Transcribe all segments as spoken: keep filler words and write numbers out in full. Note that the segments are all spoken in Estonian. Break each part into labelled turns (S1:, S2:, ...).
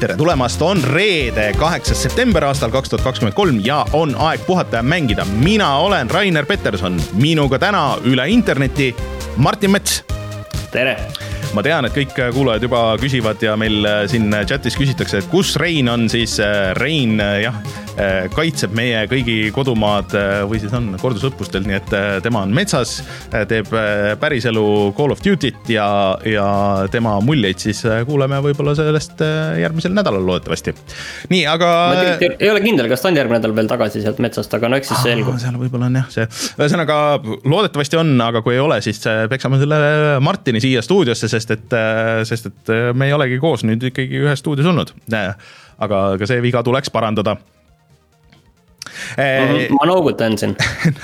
S1: tere tulemast, on reede, kaheksas september aastal kaks tuhat kakskümmend kolm ja on aeg puhata ja mängida. Mina olen Rainer Peterson, minuga täna üle interneti Martin Mets.
S2: Tere!
S1: Ma tean, et kõik kuulajad juba küsivad ja meil siin chatis küsitakse, et kus Rein on, siis Rein jah, kaitseb meie kõigi kodumaad või siis on kordusõppustel, nii et tema on metsas, teeb päriselu Call of Duty't ja, ja tema muljeid siis kuuleme võib-olla sellest järgmisel nädalal loodetavasti. Nii, aga...
S2: Ma ei, ei ole kindel, kas ta on järgmine nädal veel tagasi sealt metsast, aga no eks siis selgub.
S1: Seal võib-olla on jah see. Ühesõnaga, loodetavasti on, aga kui ei ole, siis peksame selle Martini siia stuudiosse, sest et, sest et me ei olegi koos nüüd ikkagi ühes stuudios olnud. Aga ka see viga tuleks parandada.
S2: Ma noogutan siin.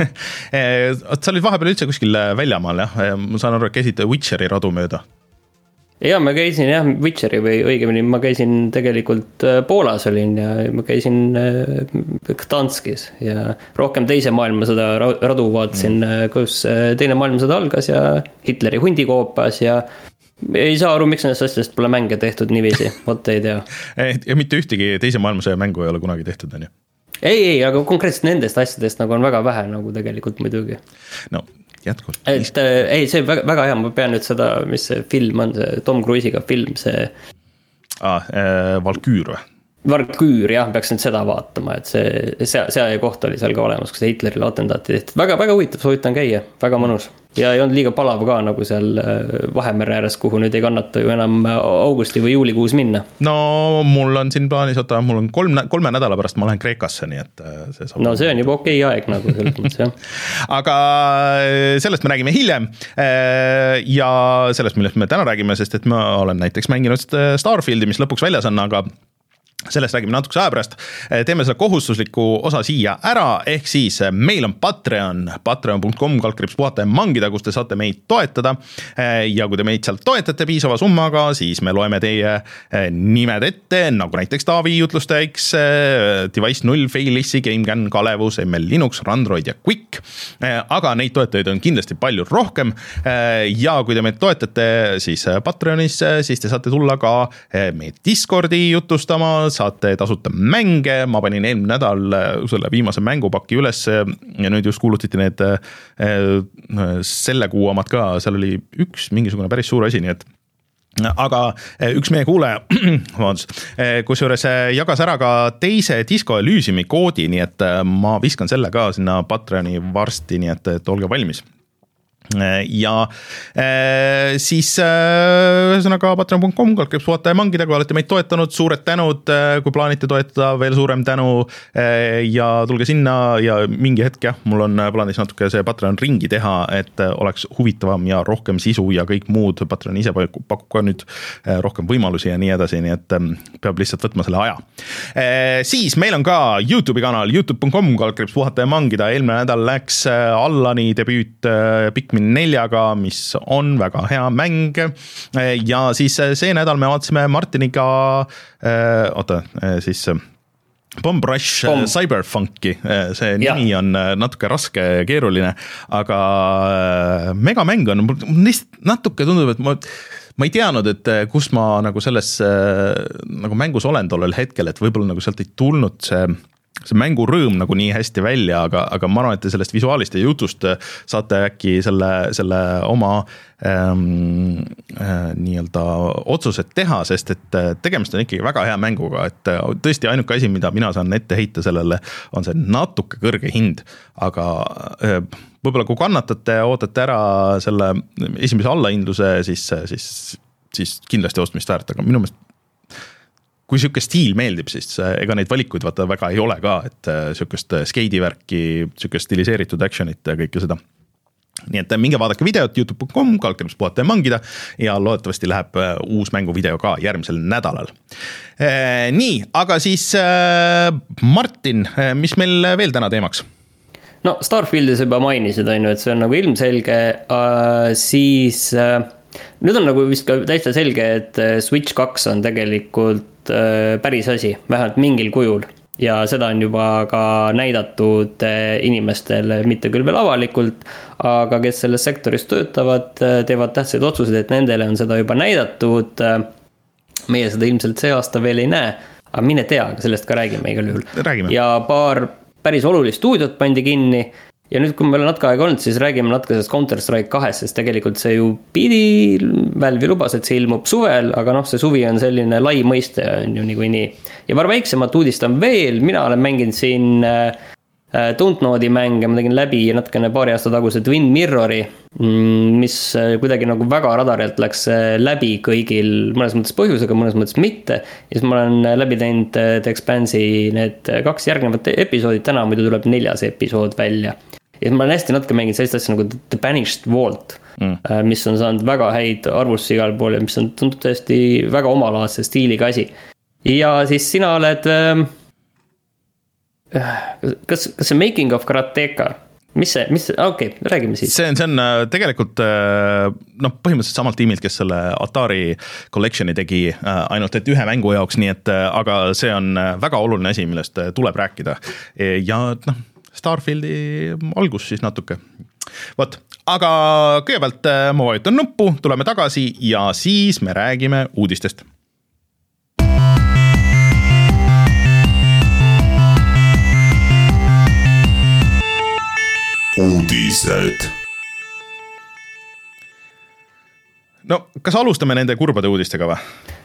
S1: Sa olid vahepeal üldse kuskil väljamaal, jah? Ma saan aru, et käisid Witcheri radu mööda.
S2: Ja ma käisin jah, Witcheri või õigemini ma käisin tegelikult Poolas olin ja ma käisin Gdanskis ja rohkem teise maailmasõda radu vaatasin, kus teine maailmasõda algas ja Hitleri hundi koopas ja ei saa aru, miks nendest asjadest pole mänge tehtud niiviisi, vot ei tea.
S1: Ja mitte ühtegi teise maailmasõja mängu ei ole kunagi tehtud, on ju?
S2: Ei, ei, aga konkreetselt nendest asjadest nagu on väga vähe nagu tegelikult muidugi.
S1: No, jätkuvalt.
S2: Et, ei, see väga, väga hea, ma pean nüüd seda, mis see film on, see Tom Cruise'iga film, see...
S1: Ah, äh, Valküür või?
S2: Valküür, jah, peaks nüüd seda vaatama, et see, see, see koht oli seal ka olemas, kus Hitlerile atentaati tehti. Väga, väga huvitav, soovitan käia, väga mõnus. Ja ei olnud liiga palav ka nagu seal Vahemere ääres, kuhu nüüd ei kannata ju enam augusti või juulikuus minna.
S1: No mul on siin plaanis, oota, mul on kolm, kolme nädala pärast ma lähen Kreekasse, nii et see saab...
S2: No see on juba okei aeg nagu selles mõttes, jah.
S1: Aga sellest me räägime hiljem ja sellest, millest me täna räägime, sest et ma olen näiteks mänginud Starfieldi, mis lõpuks väljas on, aga sellest räägime natukese aja pärast. Teeme selle kohustusliku osa siia ära, ehk siis meil on Patreon, patreon punkt com kaldkriips puhata ja mangida, kus te saate meid toetada ja kui te meid sealt toetate piisava summaga, siis me loeme teie nimed ette, nagu näiteks Taavi, Jutlustex, Device null, Failissi, GameCAN, Kalevus, M L Linux, Randroid ja Quick, aga neid toetajaid on kindlasti palju rohkem ja kui te meid toetate siis Patreonis, siis te saate tulla ka meie Discordi jutustama, saate tasuta mänge, ma panin eelmine nädal selle viimase mängupaki üles ja nüüd just kuulutiti need selle kuu omad ka, seal oli üks mingisugune päris suur asi, nii et aga üks meie kuulaja, kus juures jagas ära ka teise Disco Elysiumi koodi, nii et ma viskan selle ka sinna Patreoni varsti, nii et, et olge valmis. Ja äh, siis ühesõnaga patreon punkt com kaldkriips puhata ja mangida, kui olete meid toetanud, suured tänud, kui plaanite toetada, veel suurem tänu ja tulge sinna ja mingi hetk jah, mul on plaanis natuke see Patreon ringi teha, et oleks huvitavam ja rohkem sisu ja kõik muud. Patreon ise pakub ka nüüd rohkem võimalusi ja nii edasi, nii et peab lihtsalt võtma selle aja. Siis meil on ka YouTube'i kanal youtube punkt com kaldkriips puhata ja mangida, eelmine nädal läks Allani debüüt Pikmin neljaga, mis on väga hea mäng ja siis see nädal me vaatasime Martiniga äh, oota, siis Bomb Rush Bomb. Cyberfunki, see ja. Nimi on natuke raske ja keeruline, aga megamäng on, lihtsalt natuke tundub, et ma ma ei teadnud, et kus ma nagu selles nagu mängus olen tollel hetkel, et võib-olla nagu sealt ei tulnud see see mängu rõõm nagu nii hästi välja, aga, aga ma arvan, et te sellest visuaalist ja jutust saate äkki selle, selle oma ähm, äh, nii-öelda otsused teha, sest et tegemist on ikkagi väga hea mänguga, et tõesti ainuke asi, mida mina saan ette heita sellele, on see natuke kõrge hind, aga äh, võib-olla kui kannatate, ootate ära selle esimese allahindluse, siis, siis, siis kindlasti ostmist väärt, aga minu meelest kui siuke stiil meeldib, siis ega neid valikuid vaata väga ei ole ka, et siukest skeidivärki, siukest stiliseeritud actionit ja kõike seda. Nii et minge vaadake videot youtube punkt com kaldkriips puhata ja mangida ja loodetavasti läheb uus mänguvideo ka järgmisel nädalal. Nii, aga siis Martin, mis meil veel täna teemaks?
S2: No Starfieldis juba mainisid, et see on nagu ilmselge, siis nüüd on nagu vist ka täitsa selge, et Switch kaks on tegelikult päris asi, vähemalt mingil kujul ja seda on juba ka näidatud inimestele, mitte küll veel avalikult, aga kes selles sektoris töötavad, teevad tähtsaid otsuseid, et nendele on seda juba näidatud meie seda ilmselt see aasta veel ei näe, aga mine tea, sellest ka räägime igal juhul.
S1: Räägime.
S2: Ja paar päris olulist stuudiot pandi kinni ja nüüd, kui meil on natuke aega olnud, siis räägime natuke sellest Counter-Strike kahest, sest tegelikult see ju pidi, Valve'i lubas, et see ilmub suvel, aga noh, see suvi on selline lai mõiste on ju nii kui nii. Ja paar väiksemat uudist on veel, mina olen mänginud siin äh, Dontnodi mänge, ma tegin läbi natukene paari aasta taguse Twin Mirrori, mis kuidagi nagu väga radarilt läks läbi kõigil mõnes mõttes põhjusega, mõnes mõttes mitte. Ja siis ma olen läbi teinud The Expanse'i need kaks järgnevat episoodid, täna muidu tuleb neljas episood välja. Ja siis ma olen hästi natuke mänginud sellist asja nagu The Banished Vault, mm. mis on saanud väga häid arvustusi igal pool ja mis on tundub tõesti väga omalaadse stiiliga asi. Ja siis sina oled... Kas, kas see Making of Karateka, mis see, mis see, okei, okay, räägime siis.
S1: See on, see on tegelikult noh, põhimõtteliselt samalt tiimilt, kes selle Atari Collectioni tegi ainult et ühe mängu jaoks, nii et, aga see on väga oluline asi, millest tuleb rääkida. Ja noh, Starfieldi algus siis natuke. Võt, aga kõigepealt ma vajutan nuppu, tuleme tagasi ja siis me räägime uudistest.
S3: Uudised.
S1: No, kas alustame nende kurbade uudistega või?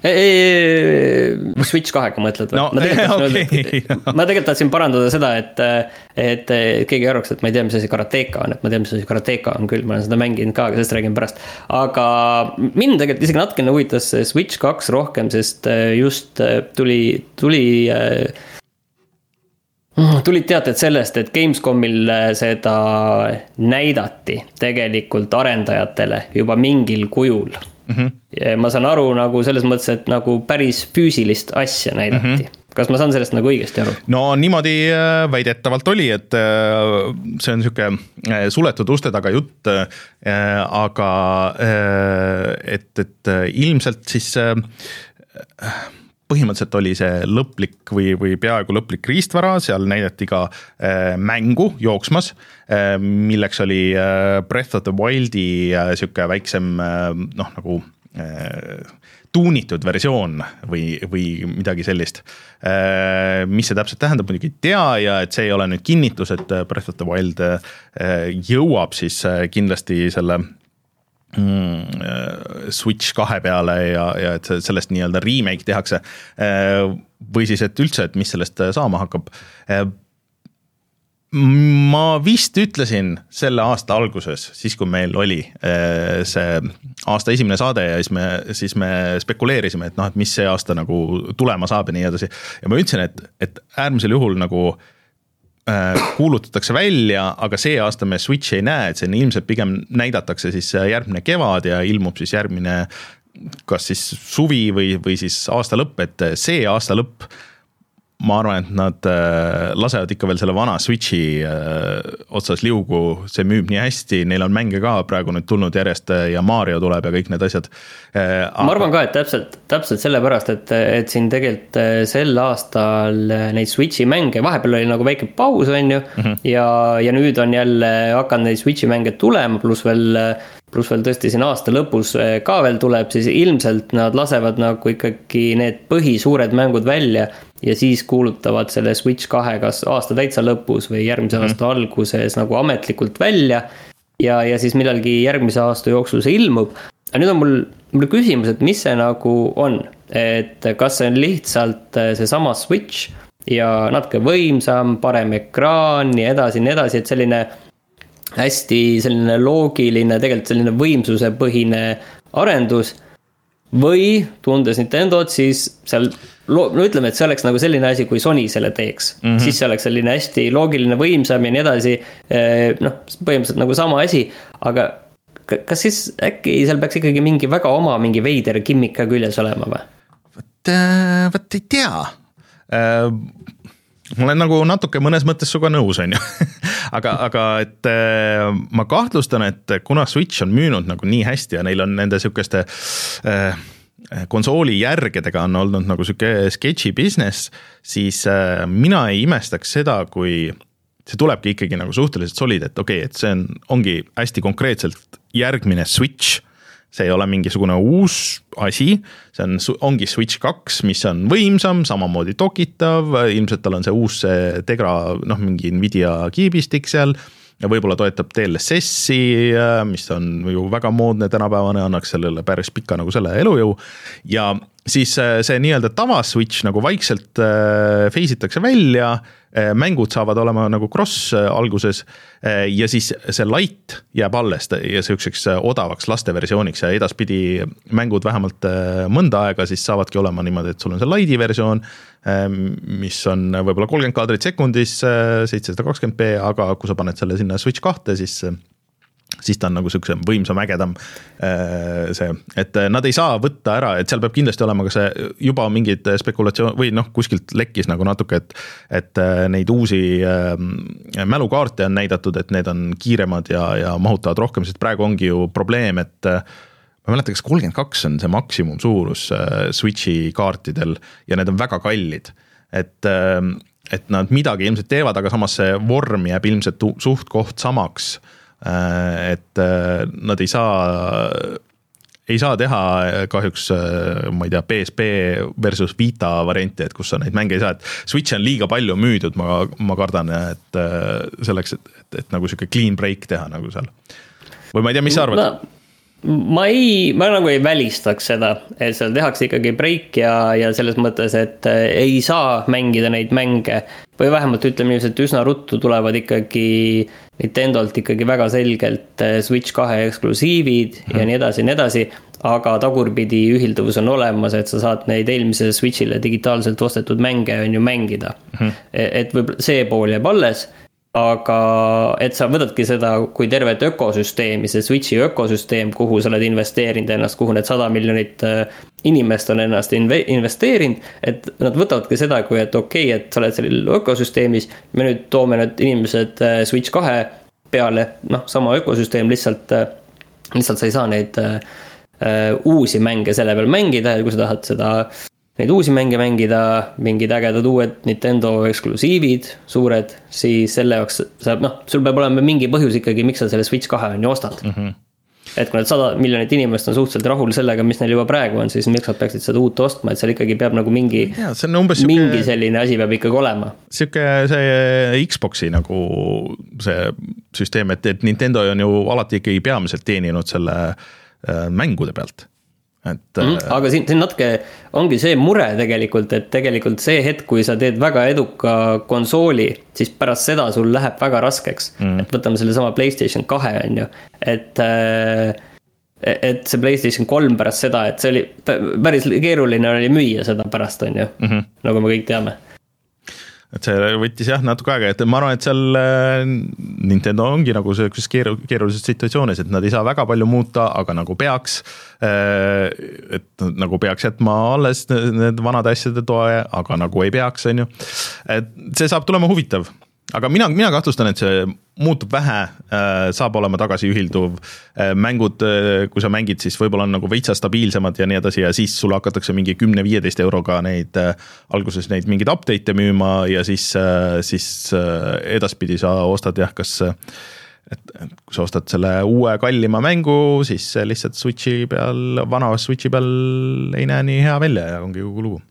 S2: Switch kahega mõtled või?
S1: No,
S2: ma, tegelikult
S1: okay.
S2: öelda, ma tegelikult tahtsin parandada seda, et, et keegi arvaks, et ma ei tea, mis asi Karateka on, et ma tea, mis asi Karateka on küll, ma olen seda mänginud ka, aga sellest räägin pärast. Aga mind tegelikult isegi natukene huvitas Switch kaks rohkem, sest just tuli, tuli tulid teated sellest, et Gamescomil seda näidati tegelikult arendajatele juba mingil kujul. Mm-hmm. Ja ma saan aru nagu selles mõttes, et nagu päris füüsilist asja näidati. Mm-hmm. Kas ma saan sellest nagu õigesti aru?
S1: No niimoodi väidetavalt oli, et see on niisugune suletud uste taga jutt, aga et, et ilmselt siis põhimõtteliselt oli see lõplik või, või peaaegu lõplik riistvara, seal näidati ka äh, mängu jooksmas, äh, milleks oli äh, Breath of the Wildi äh, siuke väiksem äh, noh, nagu äh, tuunitud versioon või, või midagi sellist. Äh, mis see täpselt tähendab, muidugi ei tea ja et see ei ole nüüd kinnitus, et Breath of the Wild äh, jõuab siis äh, kindlasti selle Switch kahe peale ja, ja et sellest nii-öelda remake tehakse või siis, et üldse, et mis sellest saama hakkab. Ma vist ütlesin selle aasta alguses, siis kui meil oli see aasta esimene saade ja siis me, siis me spekuleerisime, et noh, et mis see aasta nagu tulema saab ja nii edasi. Ja ma ütlesin, et, et äärmisel juhul nagu kuulutatakse välja, aga see aasta me Switch ei näe, et see ilmselt pigem näidatakse siis järgmine kevad ja ilmub siis järgmine kas siis suvi või, või siis aasta lõpp, et see aasta lõpp ma arvan, et nad lasevad ikka veel selle vana Switchi otsas liugu, see müüb nii hästi, neil on mänge ka praegu nüüd tulnud järjest ja Mario tuleb ja kõik need asjad.
S2: Ma arvan ka, et täpselt, täpselt sellepärast, et, et siin tegelikult sel aastal neid Switchi mänge, vahepeal oli nagu väike paus on ju, mm-hmm. ja, ja nüüd on jälle hakanud neid Switchi mänge tulema, pluss veel pluss veel tõesti siin aasta lõpus ka veel tuleb, siis ilmselt nad lasevad nagu ikkagi need põhisuured mängud välja ja siis kuulutavad selle Switch kahe kas aasta täitsa lõpus või järgmise mm-hmm. aasta alguses nagu ametlikult välja ja, ja siis millalgi järgmise aasta jooksul see ilmub. Aga nüüd on mul, mul küsimus, et mis see nagu on, et kas see on lihtsalt see sama Switch ja natuke võimsam, parem ekraan ja edasi, nii edasi, et selline hästi selline loogiline, tegelikult selline võimsuse põhine arendus või tundes Nintendot, siis seal, no ütleme, et see oleks nagu selline asi, kui Sony selle teeks, mm-hmm. siis see oleks selline hästi loogiline, võimsam ja nii edasi, noh, põhimõtteliselt nagu sama asi, aga kas siis äkki seal peaks ikkagi mingi väga oma, mingi veider kimmika küljes olema või?
S1: Võt, võt ei tea. Äh... ma olen nagu natuke mõnes mõttes suga nõus, on ju. aga, aga et ma kahtlustan, et kuna Switch on müünud nagu nii hästi ja neil on nende sükeste äh, konsooli järgedega on olnud nagu süke sketchy business, siis äh, mina ei imestaks seda, kui see tulebki ikkagi nagu suhteliselt solid, et okei, okay, et see on, ongi hästi konkreetselt järgmine Switch, see ei ole mingisugune uus asi, see on, ongi Switch kaks, mis on võimsam, samamoodi dokitav, ilmselt tal on see uus see Tegra, noh mingi Nvidia kiibistik seal, ja võib-olla toetab D L S S-i, mis on ju väga moodne tänapäevane, annaks sellele päris pika nagu selle elujõu, ja siis see nii-öelda tava Switch nagu vaikselt feisitakse välja, mängud saavad olema nagu cross alguses ja siis see light jääb alles ja selliseks odavaks lasteversiooniks ja edaspidi mängud vähemalt mõnda aega siis saavadki olema niimoodi, et sul on see lighti versioon, mis on võib-olla kolmkümmend kaadrit sekundis, seitsesada kakskümmend p, aga kui sa paned selle sinna Switch kahte, siis siis ta on nagu selline võimsam, ägedam see, et nad ei saa võtta ära, et seal peab kindlasti olema ka see juba mingid spekulatsioon või noh, kuskilt lekkis nagu natuke, et, et neid uusi mälukaarte on näidatud, et need on kiiremad ja, ja mahutavad rohkem, sest praegu ongi ju probleem, et ma ei mäleta, kas kolmkümmend kaks on see maksimum suurus Switchi kaartidel ja need on väga kallid, et, et nad midagi ilmselt teevad, aga samas see vorm jääb ilmselt suht koht samaks, et nad ei saa ei saa teha kahjuks, ma ei tea, P S P versus Vita varianti, et kus sa neid mänge ei saa, et Switch on liiga palju müüdud, ma, ma kardan, et selleks, et, et, et nagu siuke clean break teha nagu seal. Või ma ei tea, mis sa arvad?
S2: No. Ma ei, ma nagu ei välistaks seda, et seal tehakse ikkagi break ja, ja selles mõttes, et ei saa mängida neid mänge või vähemalt ütleme niiviisi, et üsna ruttu tulevad ikkagi Nintendolt ikkagi väga selgelt Switch kahe eksklusiivid hmm. ja nii edasi ja nii edasi, aga tagurpidi ühilduvus on olemas, et sa saad neid eelmisele Switchile digitaalselt ostetud mänge on ju mängida. Hmm. Et võib see pool jääb alles, aga et sa võtadki seda kui tervet ökosüsteemi, see Switchi ökosüsteem, kuhu sa oled investeerinud ennast, kuhu need sada miljonit inimest on ennast investeerinud, et nad võtavadki seda, kui et okei, okay, et sa oled sellel ökosüsteemis, me nüüd toome need inimesed Switch kahe peale, noh, sama ökosüsteem, lihtsalt, lihtsalt sa ei saa neid uh, uusi mänge selle peal mängida ja kui sa tahad seda neid uusi mänge mängida, mingid ägedad uued Nintendo eksklusiivid, suured, siis selle jaoks saab, noh, sul peab olema mingi põhjus ikkagi, miks sa selle Switch kahe on ju ostad. Mm-hmm. Et kui need sada miljonit inimest on suhteliselt rahul sellega, mis neil juba praegu on, siis miks nad peaksid seda uut ostma, et seal ikkagi peab nagu mingi, ja, mingi süke, selline asi peab ikkagi olema.
S1: Siuke see Xboxi nagu see süsteem, et, et Nintendo on ju alati ikkagi peamiselt teeninud selle mängude pealt. Et,
S2: mm, aga siin, siin natuke ongi see mure tegelikult, et tegelikult see hetk, kui sa teed väga eduka konsooli, siis pärast seda sul läheb väga raskeks. Mm. Et võtame selle sama PlayStation kahe on ju, et, et see PlayStation kolm pärast seda, et see oli päris keeruline oli müüa seda pärast on ju, mm-hmm. nagu me kõik teame.
S1: Et see võttis jah natuke aega, et ma arvan, et seal Nintendo ongi nagu sellises keerulises situatsioonis, et nad ei saa väga palju muuta, aga nagu peaks, et nagu peaks jätma alles need vanade asjade toe, aga nagu ei peaks, on ju. Et see saab tulema huvitav. Aga mina, mina kahtlustan, et see muutub vähe, saab olema tagasi ühilduv. Mängud, kui sa mängid, siis võib-olla on nagu veitsa stabiilsemad ja nii edasi ja siis sul hakatakse mingi kümme viieteist euroga neid, alguses neid mingid update'e müüma ja siis, siis edaspidi sa ostad jah, kas et kui sa ostad selle uue kallima mängu, siis lihtsalt Switchi peal, vana Switchi peal ei näe nii hea välja ja ongi kogu lugu.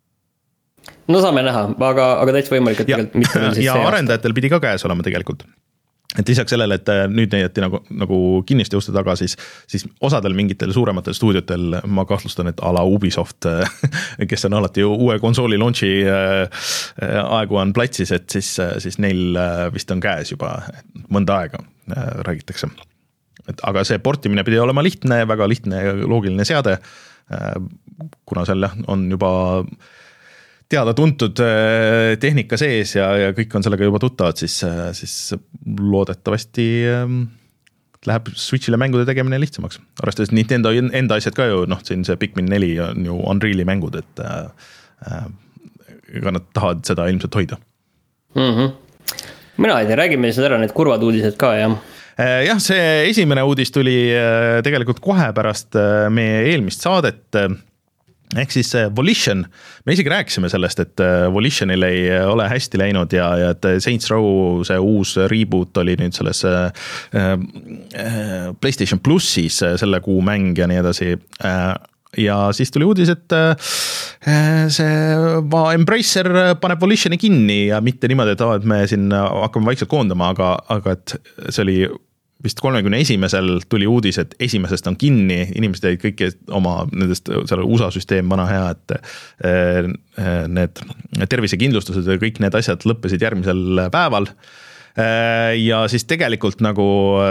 S2: No saame näha, aga, aga täitsa võimalik, et
S1: ja, ja arendajatel pidi ka käes olema tegelikult. Et lisaks sellele, et nüüd näidati nagu, nagu kinniste uste taga, siis, siis osadel mingitel suurematel stuudiotel ma kahtlustan, et a la Ubisoft, kes on alati ju uue konsooli launchi aegu on platsis, et siis, siis neil vist on käes juba mõnda aega, räägitakse. Et, aga see portimine pidi olema lihtne, väga lihtne ja loogiline seade, kuna seal on juba teada tuntud tehnika sees ja, ja kõik on sellega juba tuttavad, siis, siis loodetavasti läheb Switchile mängude tegemine lihtsamaks. Arvestades Nintendo enda asjad ka ju, noh, siin see Pikmin neli on ju Unreali mängud, et äh, nad tahavad seda ilmselt hoida.
S2: Mm-hmm. Mina ei tea, räägime siis ära need kurvad uudised ka, jah?
S1: Jah, see esimene uudis tuli tegelikult kohe pärast meie eelmist saadet. ehk siis Volition, me isegi rääkisime sellest, et Volitionil ei ole hästi läinud ja, ja et Saints Row, see uus reboot oli nüüd selles PlayStation Plussis selle kuu mäng ja nii edasi. Ja siis tuli uudis, et see Embracer paneb Volitioni kinni ja mitte niimoodi, et me siin hakkame vaikselt koondama, aga, aga et see oli vist kolmekümne esimesel tuli uudis, et esimesest on kinni, inimesed jäid kõiki oma nendest, seal U S A süsteem vana hea, et need tervisekindlustused ja kõik need asjad lõppesid järgmisel päeval. Ja siis tegelikult nagu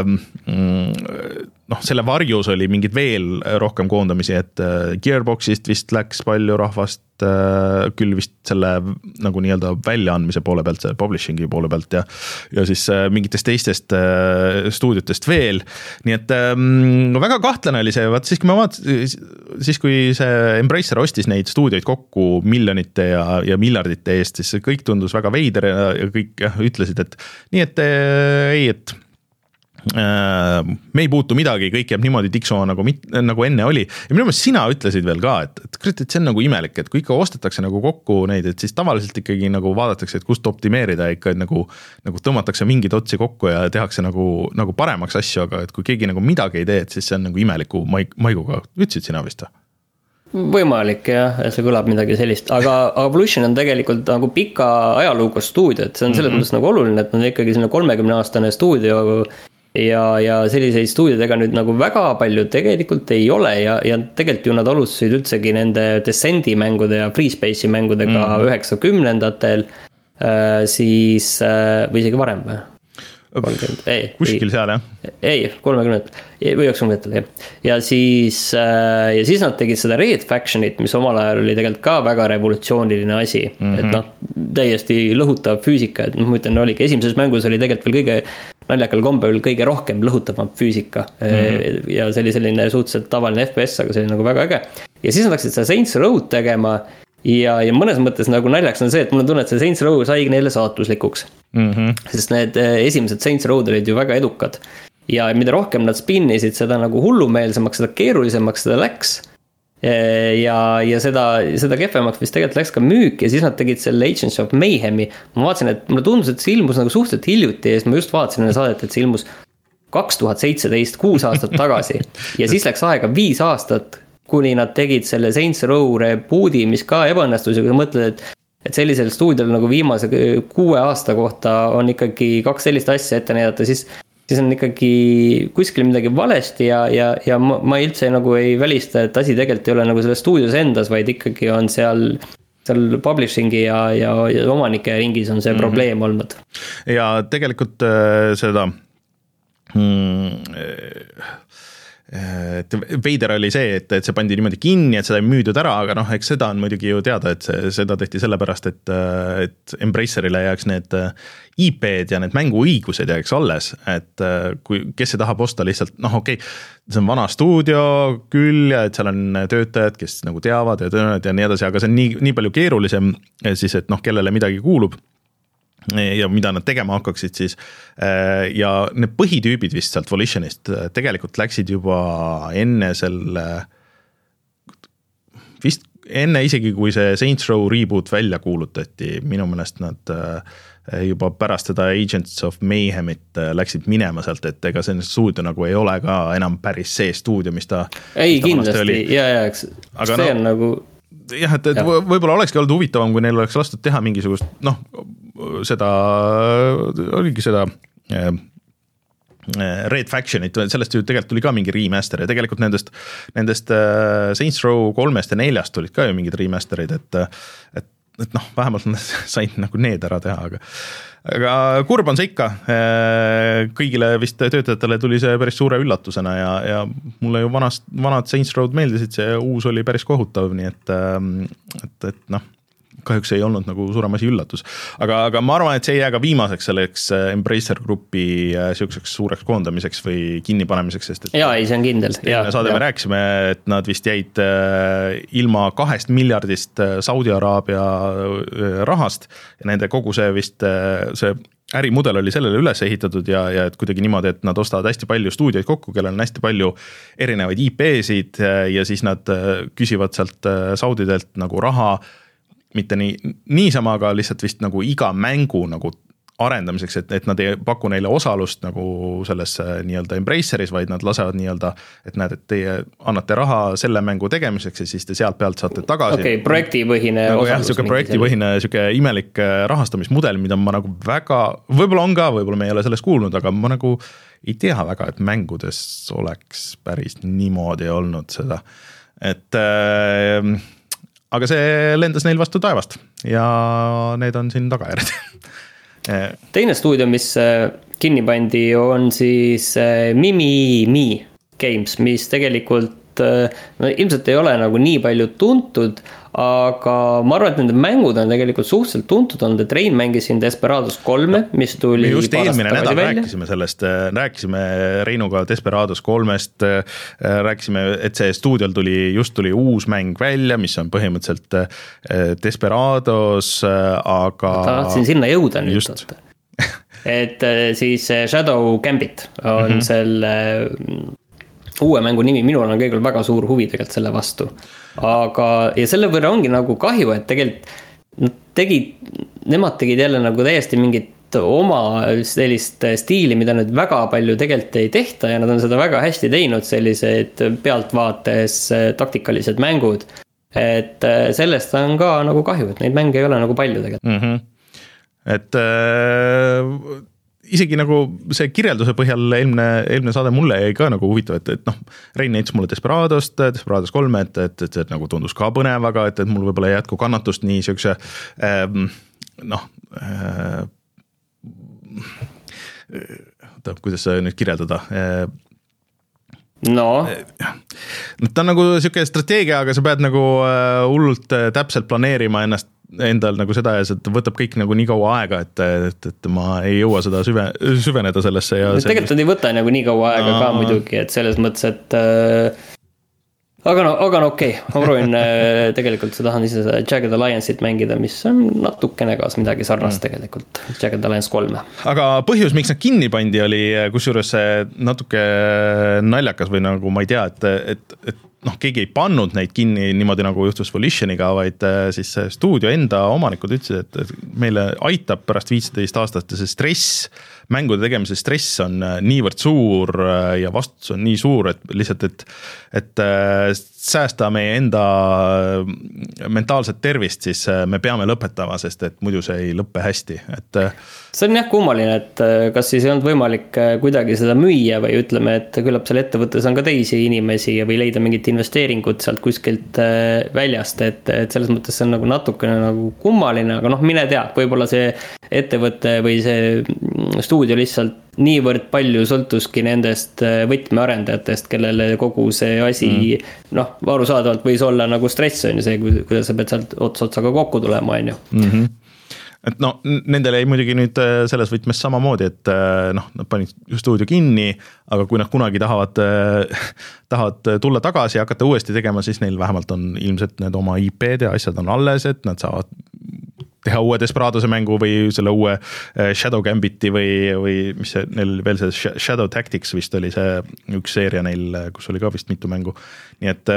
S1: noh, selle varjus oli mingid veel rohkem koondamisi, et Gearboxist vist läks palju rahvast, küll vist selle nagu nii-öelda väljaandmise poole pealt, selle publishingi poole pealt ja, ja siis mingitest teistest stuudiotest veel. Nii et no, väga kahtlane oli see, vaat siis kui ma vaat, siis kui see Embracer ostis neid stuudioid kokku miljonite ja, ja miljardite eest, siis kõik tundus väga veider ja, ja kõik jah, ütlesid, et nii, et ei, et me ei puutu midagi, kõik jääb niimoodi tiksuma nagu, nagu enne oli. Ja minu meelest sina ütlesid veel ka, et, et, et see on nagu imelik, et kui ikka ostetakse nagu kokku neid, et siis tavaliselt ikkagi nagu vaadatakse, et kust optimeerida ja ikka nagu, nagu tõmmatakse mingid otsi kokku ja tehakse nagu, nagu paremaks asju, aga et kui keegi nagu midagi ei tee, et siis see on nagu imeliku maig, maiguga. Ütlesid sina vist?
S2: Võimalik jah, see kõlab midagi sellist, aga, aga Volition on tegelikult nagu pika ajalooga stuudio, et see on selles mõttes mm-hmm. nagu oluline, et on ikkagi selline kolmekümne aastane stuudio ja, ja selliseid stuudiodega nüüd nagu väga palju tegelikult ei ole ja, ja tegelikult ju nad alustasid üldsegi nende Descendi mängude ja Free Space'i mängudega mm-hmm. üheksakümnendatel, siis või isegi varem või? kolmkümmend, ei,
S1: kuskil ei, seal jah?
S2: Ei, kolmekümnendat või üheksakümnendatel jah. Ja siis, ja siis nad tegid seda Red Factionit, mis omal ajal oli tegelikult ka väga revolutsiooniline asi, mm-hmm. et noh, täiesti lõhutav füüsika, et noh, ma ütlen, oligi esimeses mängus oli tegelikult veel kõige naljakal kombel kõige rohkem lõhutavam füüsika mm-hmm. ja see oli selline suhteliselt tavaline F P S, aga see oli nagu väga äge. Ja siis nad hakkasid seda Saints Row tegema ja, ja mõnes mõttes nagu naljaks on see, et mul on tunne, et see Saints Row sai neile saatuslikuks. Mm-hmm. Sest need esimesed Saints Row olid ju väga edukad. Ja mida rohkem nad spinnisid, seda nagu hullumeelsemaks, seda keerulisemaks seda läks. Ja, ja seda, seda kehvemaks vist tegelikult läks ka müük ja siis nad tegid selle Agents of Mayhemi. Ma vaatasin, et mulle tundus, et see ilmus nagu suhteliselt hiljuti ja siis ma just vaatasin enne saadet, et see ilmus kaks tuhat seitseteist, kuus aastat tagasi. Ja siis läks aega viis aastat, kuni nad tegid selle Saints Row rebooti, mis ka ebaõnnestus ja kui sa mõtled, et, et sellisel stuudiol nagu viimase kuue aasta kohta on ikkagi kaks sellist asja ette näidata, siis, siis on ikkagi kuskil midagi valesti ja, ja, ja ma, ma üldse nagu ei välista, et asi tegelikult ei ole nagu selles stuudios endas, vaid ikkagi on seal, seal publishingi ja, ja, ja omanike ringis on see mm-hmm. probleem olnud.
S1: Ja tegelikult äh, seda hmm, äh, et veider oli see, et, et see pandi niimoodi kinni, et seda ei müüdud ära, aga noh, eks seda on muidugi ju teada, et see, seda tehti sellepärast, et, et Embracerile jääks need I P-d ja need mänguõigused jääks alles, et kui, kes see tahab osta lihtsalt, noh okei, okay, see on vana stuudio küll ja et seal on töötajad, kes nagu teavad ja töötajad ja nii edasi, aga see on nii, nii palju keerulisem siis, et noh, kellele midagi kuulub ja mida nad tegema hakkaksid siis ja need põhitüübid vist sealt Volitionist tegelikult läksid juba enne selle vist enne isegi kui see Saints Row reboot välja kuulutati, minu meelest nad juba pärast seda Agents of Mayhemit läksid minema sealt, et ega see stuudio nagu ei ole ka enam päris see stuudio, mis ta
S2: ei mis ta kindlasti, ja, ja, eks aga see no, on nagu
S1: jah, et, et võib-olla olekski olnud huvitavam, kui neil oleks lastud teha mingisugust, noh, seda, oligi seda äh, Red Factionit, sellest ju tegelikult tuli ka mingi remaster ja tegelikult nendest, nendest äh, Saints Row kolmest ja neljast tulid ka ju mingid remasterid, et, et, et noh, vähemalt said nagu need ära teha, aga aga kurb on see ikka, kõigile vist töötajatele tuli see päris suure üllatusena ja, ja mulle ju vanast, vanad Saints Row meeldisid, see uus oli päris kohutav, nii et, et, et noh, kahjuks ei olnud nagu suurem asi üllatus. Aga, aga ma arvan, et see ei jää ka viimaseks selleks Embracer Grupi siukseks suureks koondamiseks või kinnipanemiseks, sest et
S2: jaa, ei, see on kindel.
S1: Enne saade me rääkisime, et nad vist jäid ilma kahest miljardist Saudi Araabia rahast ja nende kogu see vist see ärimudel oli sellele üles ehitatud ja, ja et kuidagi niimoodi, et nad ostavad hästi palju stuudioid kokku, kellel on hästi palju erinevaid I P-sid ja siis nad küsivad sealt Saudidelt nagu raha, mitte nii, niisama, aga lihtsalt vist nagu iga mängu nagu arendamiseks, et, et nad ei paku neile osalust nagu selles nii-öelda Embraceris, vaid nad lasevad nii-öelda, et näed, et teie annate raha selle mängu tegemiseks ja siis te sealt pealt saate tagasi.
S2: Okei, okay, projektipõhine
S1: nagu jah, siuke projektipõhine siuke imelik rahastamismudel, mida ma nagu väga, võib-olla on ka, võib-olla me ei ole sellest kuulnud, aga ma nagu ei tea väga, et mängudes oleks päris niimoodi olnud seda, et äh, aga see lendas neil vastu taevast ja need on siin tagajärjed.
S2: Teine stuudio, mis kinni pandi, on siis Mimimi Games, mis tegelikult no, ilmselt ei ole nagu nii palju tuntud, aga ma arvan, et nende mängud on tegelikult suhteliselt tuntud olnud, et Rein mängis siin Desperados kolme, mis tuli
S1: me just eelmine nädal välja. rääkisime sellest, rääkisime Reinuga Desperados kolmest, rääkisime, et see stuudiol tuli, just tuli uus mäng välja, mis on põhimõtteliselt Desperados, aga
S2: tahtsin sinna jõuda nüüd just. Et siis Shadow Gambit on mm-hmm. selle uue mängu nimi, minul on kõigil väga suur huvi tegelikult selle vastu. Aga, ja selle võrra ongi nagu kahju, et tegelikult nad tegid, nemad tegid jälle nagu täiesti mingit oma sellist stiili, mida nüüd väga palju tegelikult ei tehta ja nad on seda väga hästi teinud, sellised pealtvaates taktikalised mängud. Et sellest on ka nagu kahju, et neid mänge ei ole nagu palju tegelikult.
S1: Mm-hmm. Et äh... isegi nagu see kirjelduse põhjal eelmine, eelmine saade mulle jäi ka nagu huvitav, et, et noh, Rein näitas mulle Desperadost, Desperados kolme, et, et, et see nagu tundus ka põnev, aga et, et mul võib-olla ei jätku kannatust nii siukse äh, noh äh, äh, kuidas nüüd kirjeldada äh,
S2: no
S1: ta on nagu siuke strateegia, aga sa pead nagu äh, hullult äh, täpselt planeerima ennast endal nagu seda ja see võtab kõik nagu nii kaua aega, et, et, et ma ei jõua seda süve, süveneda sellesse ja
S2: see tegelikult nad ei võta nagu nii kaua aega Aa. ka muidugi, et selles mõttes, et äh, aga no, aga no okei okay. ma proovin äh, tegelikult sa tahan ise seda Jagged Alliance'it mängida, mis on natukene kaas midagi sarnast mm. tegelikult, Jagged Alliance kolme.
S1: Aga põhjus, miks nad kinni pandi, oli kusjuures natuke naljakas või nagu ma ei tea, et, et, et noh, keegi ei pannud neid kinni niimoodi nagu juhtus Volitioniga, vaid siis stuudio enda omanikud ütlesid, et meile aitab pärast viisteist aastat see stress, mängude tegemise stress on niivõrd suur ja vastutus on nii suur, et lihtsalt, et, et säästa meie enda mentaalset tervist, siis me peame lõpetama, sest et muidu see ei lõppe hästi. Et
S2: see on jah kummaline, et kas siis ei olnud võimalik kuidagi seda müüa või ütleme, et küllap seal ettevõttes on ka teisi inimesi või leida mingit investeeringut sealt kuskilt väljast, et, et selles mõttes see on nagu natukene nagu kummaline, aga noh, mine tea, võib-olla see ettevõte või see stuudio lihtsalt niivõrd palju sõltuski nendest võtmearendajatest, kellele kogu see asi mm. noh, arusaadavalt võis olla nagu stress on ju see, kuidas sa pead sealt ots otsaga kokku tulema, on ju.
S1: Mm-hmm. Et no, nendel ei muidugi nüüd selles võtmes samamoodi, et noh, nad panid stuudio kinni, aga kui nad kunagi tahavad, tahavad tulla tagasi ja hakata uuesti tegema, siis neil vähemalt on ilmselt need oma I P-d ja asjad on alles, et nad saavad teha uue Desperadose mängu või selle uue Shadow Gambiti või, või mis see, neil veel see Shadow Tactics vist oli see üks seeria neil, kus oli ka vist mitu mängu. Nii et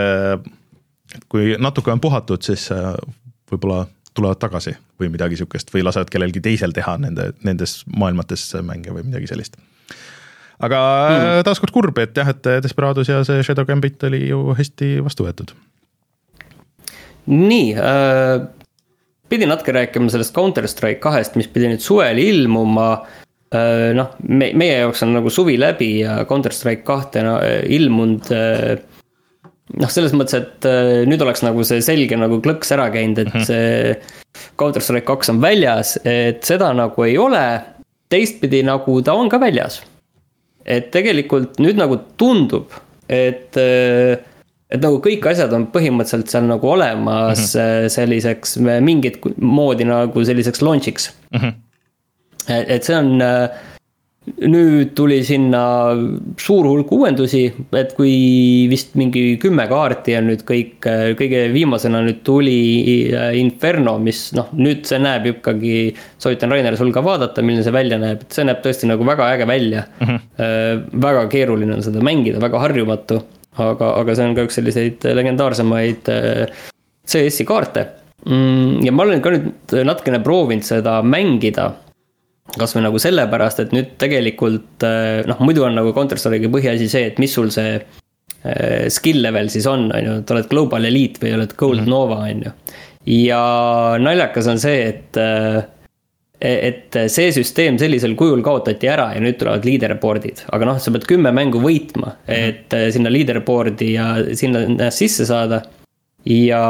S1: kui natuke on puhatud, siis võib-olla tulevad tagasi või midagi sukest või lasevad kellelgi teisel teha nende, nendes maailmates mänge või midagi sellist. Aga mm. taaskord kurb, et jah, et Desperados ja see Shadow Gambit oli ju hästi vastu võetud.
S2: Nii, äh... pidi natuke rääkima sellest Counter-Strike kahest, mis pidi nüüd suvel ilmuma, noh, me, meie jaoks on nagu suvi läbi ja Counter-Strike kahte no, ilmunud, noh, selles mõttes, et nüüd oleks nagu see selge nagu klõks ära käinud, et see Counter-Strike kaks on väljas, et seda nagu ei ole, teistpidi nagu ta on ka väljas. Et tegelikult nüüd nagu tundub, et et nagu kõik asjad on põhimõtteliselt seal nagu olemas mm-hmm. selliseks mingit moodi nagu selliseks launchiks. Mm-hmm. Et see on nüüd tuli sinna suur hulk uuendusi, et kui vist mingi kümme kaarti ja nüüd kõik, kõige viimasena nüüd tuli Inferno, mis noh, nüüd see näeb ikkagi, soovitan Rainer sul ka vaadata, milline see välja näeb, et see näeb tõesti nagu väga äge välja. Mm-hmm. Väga keeruline on seda mängida, väga harjumatu, aga, aga see on ka üks selliseid legendaarsemaid C S-i kaarte. Ja ma olen ka nüüd natukene proovinud seda mängida, kas või nagu sellepärast, et nüüd tegelikult, noh, muidu on nagu Counter-Strike'i põhiasi see, et mis sul see skill level siis on, on ju, et oled Global Elite või oled Gold mm-hmm. Nova, on ju. Ja naljakas on see, et, et see süsteem sellisel kujul kaotati ära ja nüüd tulevad leaderboardid, aga noh, sa pead kümme mängu võitma, et mm-hmm. sinna leaderboardi ja sinna ennast sisse saada ja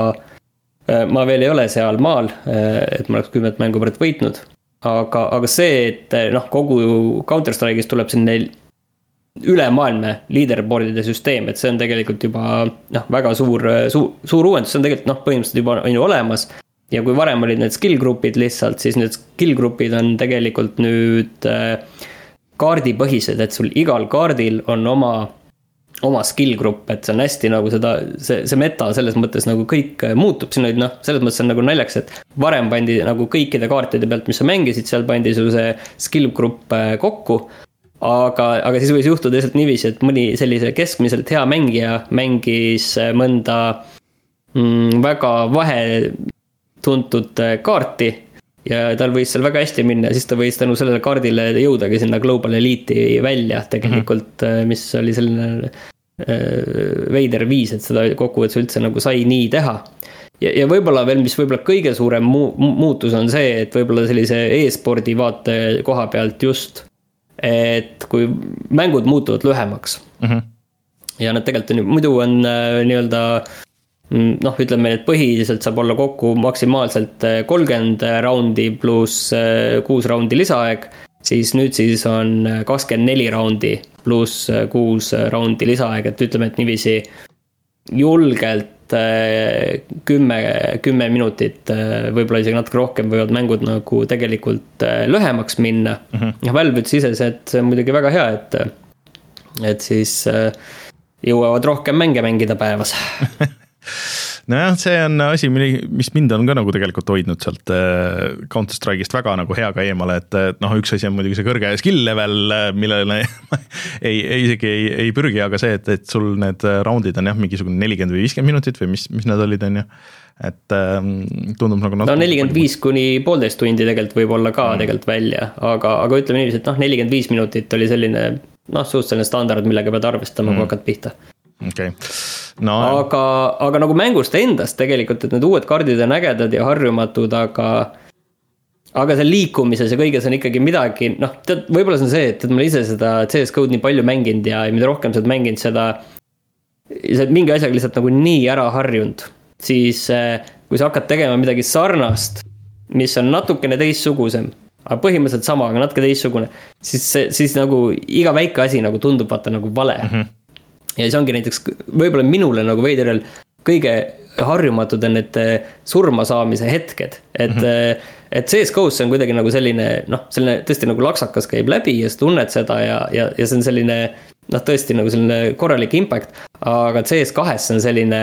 S2: ma veel ei ole seal maal, et ma oleks kümmet mängu pärast võitnud. Aga, aga see, et noh, kogu Counter-Strike'is tuleb sinna ülemaailmne leaderboardide süsteem, et see on tegelikult juba noh, väga suur, suur, suur uuendus, see on tegelikult noh, põhimõtteliselt juba on ju olemas. Ja kui varem olid need skill grupid lihtsalt, siis need skill grupid on tegelikult nüüd kaardipõhised, et sul igal kaardil on oma oma skill grupp, et see on hästi nagu seda, see, see meta selles mõttes nagu kõik muutub, siin olid noh, selles mõttes on nagu naljaks, et varem pandi nagu kõikide kaartide pealt, mis sa mängisid, seal pandi su see skill grupp kokku, aga, aga siis võis juhtuda lihtsalt niiviisi, et mõni sellise keskmiselt hea mängija mängis mõnda mm, väga vahetuntud kaarti ja tal võis seal väga hästi minna, siis ta võis tänu sellele kaardile jõudagi sinna Global Elite'i välja tegelikult, mm-hmm. mis oli selline veider viis, et seda kokkuvõttes üldse nagu sai nii teha. Ja, ja võib-olla veel, mis võib-olla kõige suurem mu- muutus on see, et võib-olla sellise e-spordi vaate koha pealt just, et kui mängud muutuvad lühemaks. Mm-hmm. Ja nad tegelikult on, muidu on nii-öelda noh, ütleme, et põhiliselt saab olla kokku maksimaalselt kolmkümmend raundi pluss kuus raundi lisaaeg, siis nüüd siis on kakskümmend neli raundi pluss kuus raundi lisaaeg, et ütleme, et niiviisi julgelt kümme, kümme minutit, võib-olla isegi natuke rohkem võivad mängud nagu tegelikult lühemaks minna. Mm-hmm. Ja Valve ütles ise, et see on muidugi väga hea, et, et siis jõuavad rohkem mänge mängida päevas.
S1: Nojah, see on asi, mis mind on ka nagu tegelikult hoidnud sealt Counter-Strike'ist väga nagu hea ka eemale, et noh, üks asi on muidugi see kõrge skill level, millele ei, ei, isegi ei, ei pürgi, aga see, et, et sul need raundid on jah, mingisugune nelikümmend või viiskümmend minutit või mis, mis need olid, on ju, et tundub nagu
S2: no nelikümmend viis kuni poolteist tundi tegelikult võib olla ka mm. tegelikult välja, aga, aga ütleme niiviisi, et noh, nelikümmend viis minutit oli selline noh, suht selline standard, millega pead arvestama mm., kui hakkad pihta.
S1: Okay. No.
S2: Aga, aga nagu mängust endast tegelikult, et need uued kaardid on ägedad ja harjumatud, aga aga see liikumises ja kõiges on ikkagi midagi, noh, tead, võib-olla see on see, et, et ma ise seda C S G O-d nii palju mänginud ja mida rohkem seda mänginud, seda see mingi asjaga lihtsalt nagu nii ära harjunud, siis kui sa hakkad tegema midagi sarnast, mis on natukene teistsugusem, aga põhimõtteliselt sama, aga natuke teistsugune, siis, siis nagu iga väike asi nagu tundub vaata nagu vale. Mm-hmm. Ja siis ongi näiteks, võib-olla minule nagu veiderel kõige harjumatud on need surma saamise hetked, et, mm-hmm. et C S G O-s on kuidagi nagu selline, noh, selline tõesti nagu laksakas käib läbi ja sa tunned seda ja, ja, ja see on selline, noh, tõesti nagu selline korralik impact, aga C S kahes on selline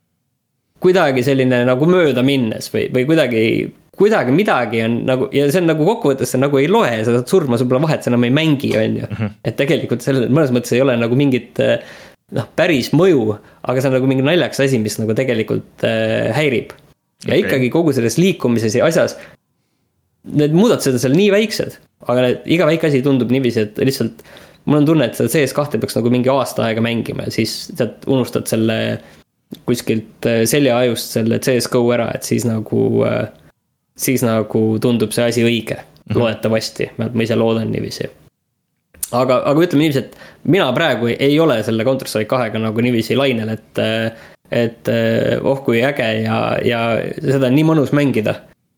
S2: kuidagi selline nagu mööda minnes või, või kuidagi, kuidagi midagi on nagu, ja see on nagu kokkuvõttes see nagu ei loe, sa saad surma, sul pole vahet, sa enam ei mängi, on ju, mm-hmm. et tegelikult sellel mõnes mõttes ei ole nagu mingit noh, päris mõju, aga see on nagu mingi naljaks asi, mis nagu tegelikult äh, häirib. Ja okay. Ikkagi kogu selles liikumises ja asjas, need muudatused on seal nii väiksed, aga need, iga väike asi tundub niiviisi, et lihtsalt mul on tunne, et seda C S kahte peaks nagu mingi aasta aega mängima ja siis tead, unustad selle kuskilt seljaajust selle C S G O ära, et siis nagu, äh, siis nagu tundub see asi õige, mm-hmm. loodetavasti, ma ise loodan niiviisi. Aga, aga ütleme niiviisi, et mina praegu ei ole selle Counter-Strike kahega nagu niiviisi lainel, et, et oh kui äge ja, ja seda on nii mõnus mängida.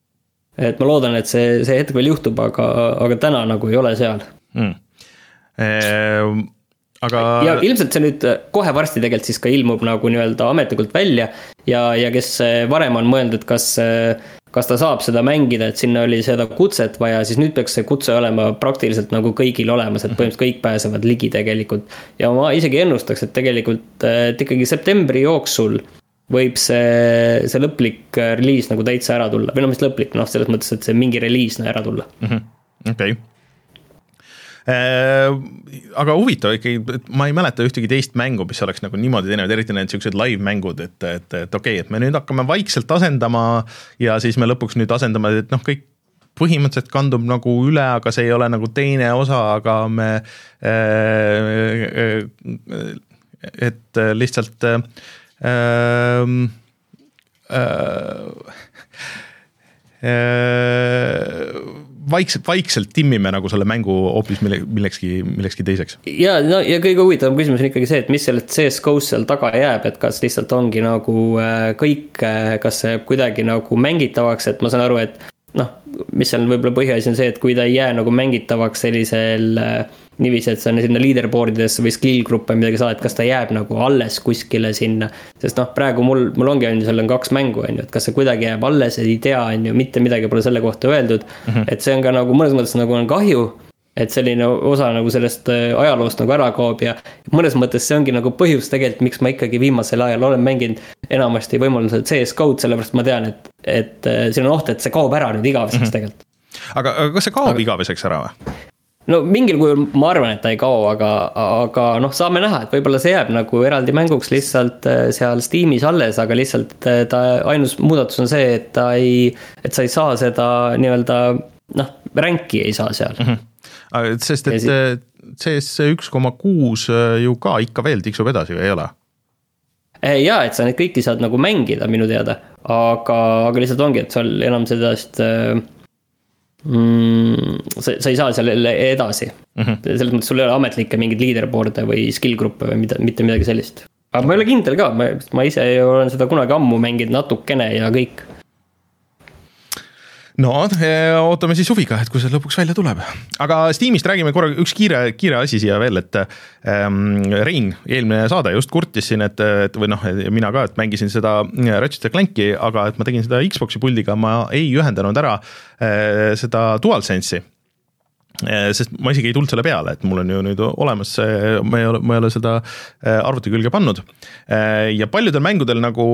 S2: Et ma loodan, et see, see hetk veel juhtub, aga, aga täna nagu ei ole seal.
S1: Mm. Eee, aga
S2: ja ilmselt see nüüd kohe varsti tegelikult siis ka ilmub nagu nii-öelda ametlikult välja ja, ja kes varem on mõelnud, et kas, kas ta saab seda mängida, et sinna oli seda kutset vaja, siis nüüd peaks see kutse olema praktiliselt nagu kõigil olemas, et põhimõtteliselt kõik pääsevad ligi tegelikult. Ja ma isegi ennustaks, et tegelikult, et ikkagi septembri jooksul võib see, see lõplik reliis nagu täitsa ära tulla. Või no mis lõplik, noh selles mõttes, et see mingi reliisna ära tulla.
S1: Mm-hmm. Okei. Okay. Äh, aga huvitav ikkagi, et ma ei mäleta ühtegi teist mängu, mis oleks nagu niimoodi teinud, eriti need sellised live mängud, et, et, et okei, okay, et me nüüd hakkame vaikselt asendama ja siis me lõpuks nüüd asendame, et noh, kõik põhimõtteliselt kandub nagu üle, aga see ei ole nagu teine osa, aga me äh, et lihtsalt äh, äh, äh, vaikselt, vaikselt timmime nagu selle mängu hoopis mille, millekski, millekski teiseks.
S2: Ja, no, ja kõige huvitavam küsimus on ikkagi see, et mis sellest C S G O-s seal taga jääb, et kas lihtsalt ongi nagu kõik, kas see kuidagi nagu mängitavaks, et ma saan aru, et noh, mis seal võib-olla põhiasi on see, et kui ta ei jää nagu mängitavaks sellisel niiviisi, et see on sinna leaderboardidesse või skill gruppe midagi saad, et kas ta jääb nagu alles kuskile sinna, sest noh, praegu mul, mul ongi on ju, seal on kaks mängu, on ju, et kas see kuidagi jääb alles, ei tea, on ju, mitte midagi pole selle kohta öeldud, mm-hmm. et see on ka nagu mõnes mõttes nagu on kahju, et selline osa nagu sellest ajaloost nagu ära kaob ja mõnes mõttes see ongi nagu põhjus tegelikult, miks ma ikkagi viimasel ajal olen mänginud enamasti võimalusel C S G O-d, sellepärast ma tean, et, et siin on oht, et see kaob ära nüüd igaveseks mm-hmm. tegelikult.
S1: Aga, aga kas see kaob aga... igaveseks ära või?
S2: No mingil kujul ma arvan, et ta ei kao, aga, aga noh, saame näha, et võib-olla see jääb nagu eraldi mänguks lihtsalt seal Steamis alles, aga lihtsalt ta ainus muudatus on see, et ta ei, et sa ei saa seda nii-öelda, noh, ränki ei saa seal.
S1: Mm-hmm. Sest, et siis... C S üks koma kuus ju ka ikka veel tiksub edasi või ei ole?
S2: Jaa, et sa neid kõiki saad nagu mängida minu teada, aga, aga lihtsalt ongi, et seal enam sellest... Mm, sa, sa ei saa seal edasi mm-hmm. selles mõttes sul ei ole ametlikke mingid leaderboard'e või skill gruppe või mida, mitte midagi sellist, aga ma ei ole kindel ka, ma, ma ise olen seda kunagi ammu mänginud natukene ja kõik.
S1: No, ootame siis huviga, et kui see lõpuks välja tuleb. Aga Steamist räägime korra üks kiire, kiire asi siia veel, et ähm, Rein, eelmine saade just kurtis siin, et, et või noh, mina ka, et mängisin seda Ratchet and Clanki, aga et ma tegin seda Xboxi puldiga, ma ei ühendanud ära äh, seda DualSense'i. Sest ma isegi ei tulnud selle peale, et mul on ju nüüd olemas, ma ei ole, ma ei ole seda arvuti külge pannud. Ja paljudel mängudel nagu...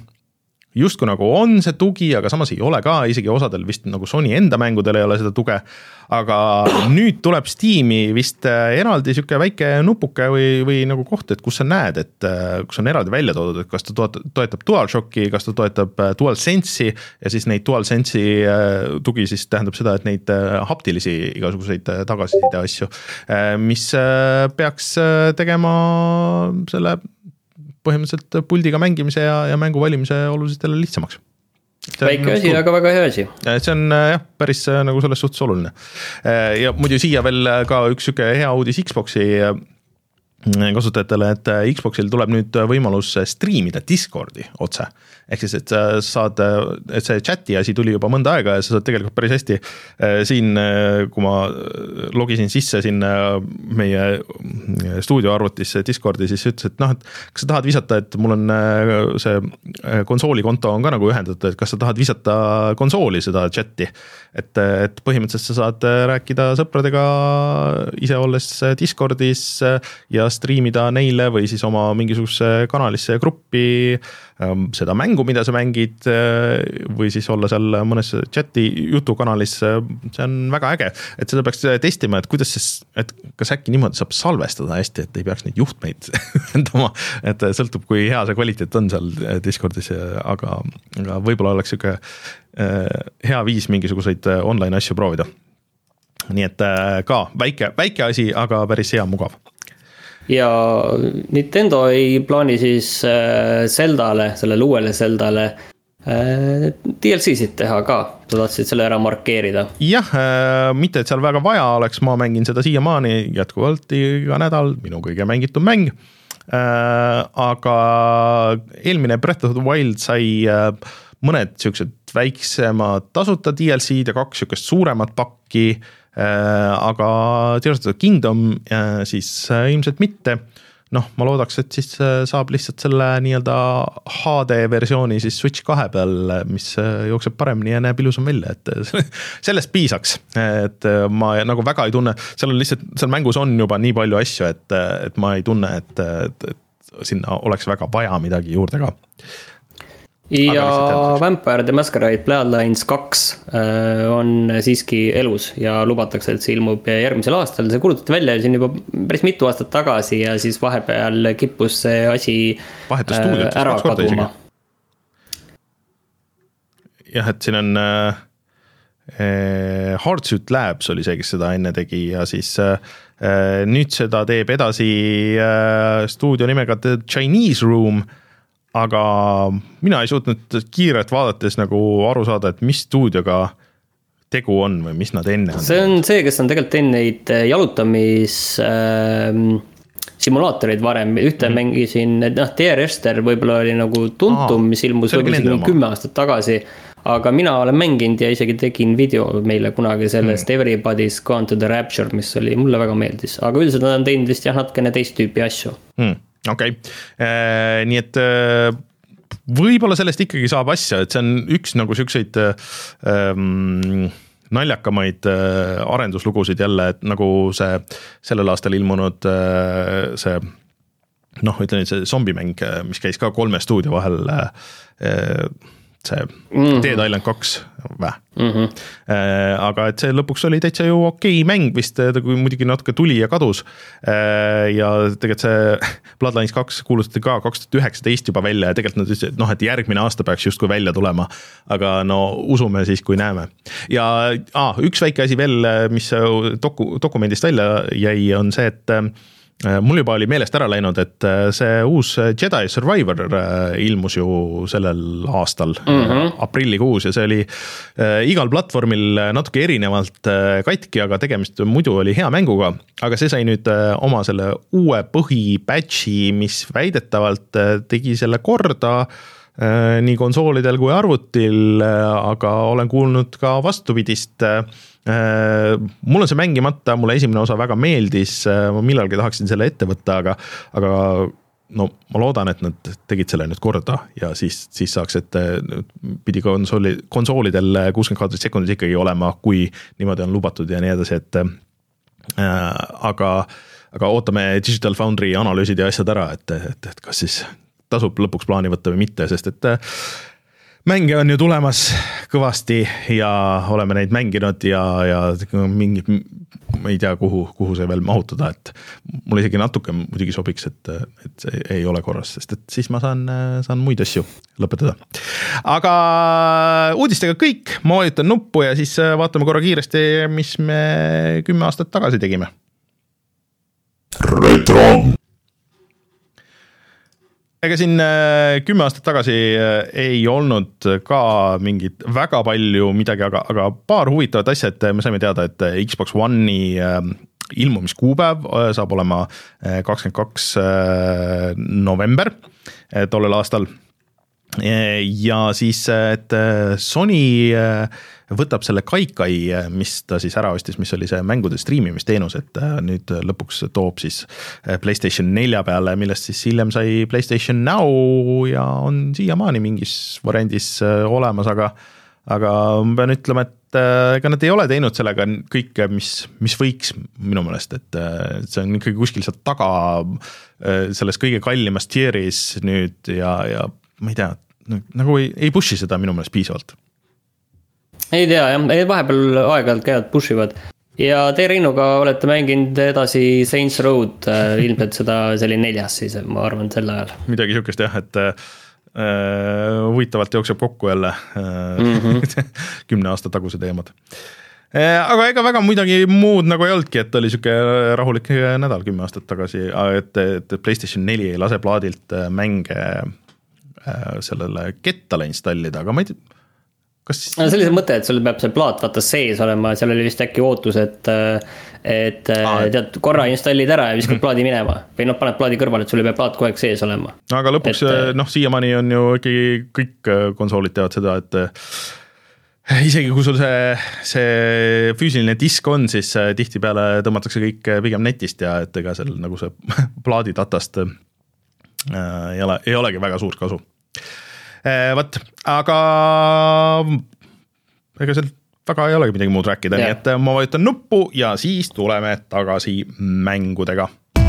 S1: Justku nagu on see tugi, aga samas ei ole ka, isegi osadel vist nagu Sony enda mängudel ei ole seda tuge, aga nüüd tuleb Steam'i vist eraldi siuke väike nupuke või, või nagu koht, et kus sa näed, et kus on eraldi välja toodud, et kas ta toetab DualShocki, kas ta toetab DualSense'i ja siis neid DualSense'i tugi siis tähendab seda, et neid haptilisi igasuguseid tagasiside asju, mis peaks tegema selle põhimõtteliselt puldiga mängimise ja, ja mängu valimise oluliselt jälle lihtsamaks.
S2: Väike asi, aga väga hea asi.
S1: See on jah, päris nagu selles suhtes oluline. Ja muidu siia veel ka üks süke hea uudis Xboxi kasutajatele, et Xboxil tuleb nüüd võimalus striimida Discordi otse. Ehk siis, et sa saad, et see chati asi tuli juba mõnda aega ja sa saad tegelikult päris hästi siin, kui ma logisin sisse sinna meie stuudioarvutisse Discordi, siis ütles, et noh, et kas sa tahad visata, et mul on see konsooli konto on ka nagu ühendatud, et kas sa tahad visata konsooli seda chati, et, et põhimõtteliselt sa saad rääkida sõpradega ise olles Discordis ja striimida neile või siis oma mingisuguse kanalisse gruppi seda mängu, mida sa mängid või siis olla seal mõnes chati jutukanalis, see on väga äge, et seda peaks testima, et kuidas siis, et kas äkki niimoodi saab salvestada hästi, et ei peaks neid juhtmeid ühendama, et sõltub, kui hea see kvaliteet on seal Discordis, aga, aga võib-olla oleks siuke hea viis mingisuguseid online asju proovida. Nii et ka väike, väike asi, aga päris hea, mugav.
S2: Ja Nintendo ei plaani siis Zeldale, sellele uuele Zeldale D L C-sid teha ka, sa tahtsid selle ära markeerida.
S1: Jah, mitte et seal väga vaja oleks, ma mängin seda siiamaani jätkuvalt iga nädal, minu kõige mängitud mäng, aga eelmine Breath of the Wild sai mõned siuksed väiksema tasuta D L C-d ja kaks siukest suuremat pakki, aga Tears of the Kingdom siis ilmselt mitte. Noh, ma loodaks, et siis saab lihtsalt selle nii-öelda H D versiooni siis Switch kahe peal, mis jookseb paremini ja näeb ilusam välja, et sellest piisaks, et ma nagu väga ei tunne, seal on lihtsalt, seal mängus on juba nii palju asju, et, et ma ei tunne, et, et, et sinna oleks väga vaja midagi juurde ka.
S2: Ja Vampire the Masquerade Bloodlines kaks on siiski elus ja lubatakse, et see ilmub järgmisel aastal. See kuulutati välja siin juba päris mitu aastat tagasi ja siis vahepeal kippus see asi ära kaduma.
S1: Jah, et siin on äh, Hardsuit Labs oli see, kes seda enne tegi ja siis äh, nüüd seda teeb edasi äh, stuudio nimega The Chinese Room, aga mina ei suutnud kiiret vaadates nagu aru saada, et mis stuudioga tegu on või mis nad enne on.
S2: See on see, kes on tegelikult enne neid jalutamis äh, simulaatoreid varem, ühte mm. mängisin, noh, Dear Esther võib-olla oli nagu tuntum, mis ilmus võib-olla kümme aastat tagasi, aga mina olen mänginud ja isegi tegin video meile kunagi sellest mm. Everybody's Gone to the Rapture, mis oli, mulle väga meeldis, aga üldiselt nad on teinud vist jah natukene teist tüüpi asju.
S1: Mm. Okei, okay. Nii et võib-olla sellest ikkagi saab asja, et see on üks nagu selliseid ähm, naljakamaid äh, arenduslugusid jälle, et nagu see sellel aastal ilmunud äh, see, noh, ütlen, see zombimäng, mis käis ka kolme stuudio vahel, äh, see mm-hmm. Dead Island kaks vä. Mm-hmm. Äh, aga et see lõpuks oli täitsa ju okei mäng vist, kui muidugi natuke tuli ja kadus äh, ja tegelikult see Bloodlines kaks kuulutati ka kaks tuhat üheksateist juba välja ja tegelikult nad ütlesid, noh, et järgmine aasta peaks justkui välja tulema, aga no usume siis, kui näeme. Ja ah, üks väike asi veel, mis doku, dokumendist välja jäi, on see, et mul juba oli meelest ära läinud, et see uus Jedi Survivor ilmus ju sellel aastal mm-hmm. aprillikuus ja see oli igal platvormil natuke erinevalt katki, aga tegemist muidu oli hea mänguga, aga see sai nüüd oma selle uue põhi-patchi, mis väidetavalt tegi selle korda nii konsoolidel kui arvutil, aga olen kuulnud ka vastupidist. Mul on see mängimata, mulle esimene osa väga meeldis, ma millalgi tahaksin selle ette võtta, aga, aga no ma loodan, et nad tegid selle nüüd korda ja siis, siis saaks, et pidi konsooli, konsoolidel kuuskümmend kaadrit sekundis ikkagi olema, kui niimoodi on lubatud ja nii edasi, et äh, aga, aga ootame Digital Foundry analüüsid ja asjad ära, et, et, et kas siis tasub lõpuks plaani võtta või mitte, sest et mänge on ju tulemas kõvasti ja oleme neid mänginud ja, ja mingi, ma ei tea, kuhu, kuhu see veel mahutada, et mul isegi natuke muidugi sobiks, et, et see ei ole korras, sest et siis ma saan, saan muid asju lõpetada. Aga uudistega kõik, ma vajutan nuppu ja siis vaatame korra kiiresti, mis me kümme aastat tagasi tegime. Retro! Ega siin kümme aastat tagasi ei olnud ka mingit väga palju midagi, aga, aga paar huvitavat asja, et me saime teada, et Xbox One'i ilmumiskuupäev saab olema kakskümmend kaks november tollel aastal. Ja siis, et Sony võtab selle Kaikai, mis ta siis ära ostis, mis oli see mängude streamimisteenus, et nüüd lõpuks toob siis PlayStation nelja peale, millest siis hiljem sai PlayStation Now ja on siiamaani mingis variandis olemas, aga, aga ma pean ütlema, et ega nad ei ole teinud sellega kõike, mis, mis võiks minu meelest, et see on ikkagi kuskil sealt taga selles kõige kallimas tieris nüüd ja, ja ma ei tea, nagu ei, ei pushi seda minu meelest piisavalt.
S2: Ei tea, jah, vahepeal aeg-ajalt käivad pushivad ja te Reinuga olete mänginud edasi Saints Road, ilmselt seda, see oli neljas siis, ma arvan, sel ajal. Midagi
S1: sihukest jah, et äh, huvitavalt jookseb kokku jälle äh, mm-hmm. kümne aasta taguse teemad. Äh, aga ega väga midagi muud nagu ei olnudki, et oli sihuke rahulik nädal kümme aastat tagasi, et, et PlayStation neli ei lase plaadilt mänge äh, sellele kettale installida, aga ma ei tea, kas...
S2: No, see oli see mõte, et sul peab see plaat vaata sees olema, seal oli vist äkki ootus, et, et ah, tead, korra installid ära ja viskad mm-hmm. plaadi minema või noh, paned plaadi kõrval, et sul ei pea plaat kogu aeg sees olema.
S1: Aga lõpuks, et, noh, siiamaani on ju kõik konsoolid teevad seda, et isegi kui sul see, see füüsiline disk on, siis tihti peale tõmmatakse kõik pigem netist ja et ega seal nagu see plaadidatast ei, ole, ei olegi väga suurt kasu. Võt, aga ega seal väga ei olegi midagi muud rääkida, yeah. Nii et ma vajutan nuppu ja siis tuleme tagasi mängudega.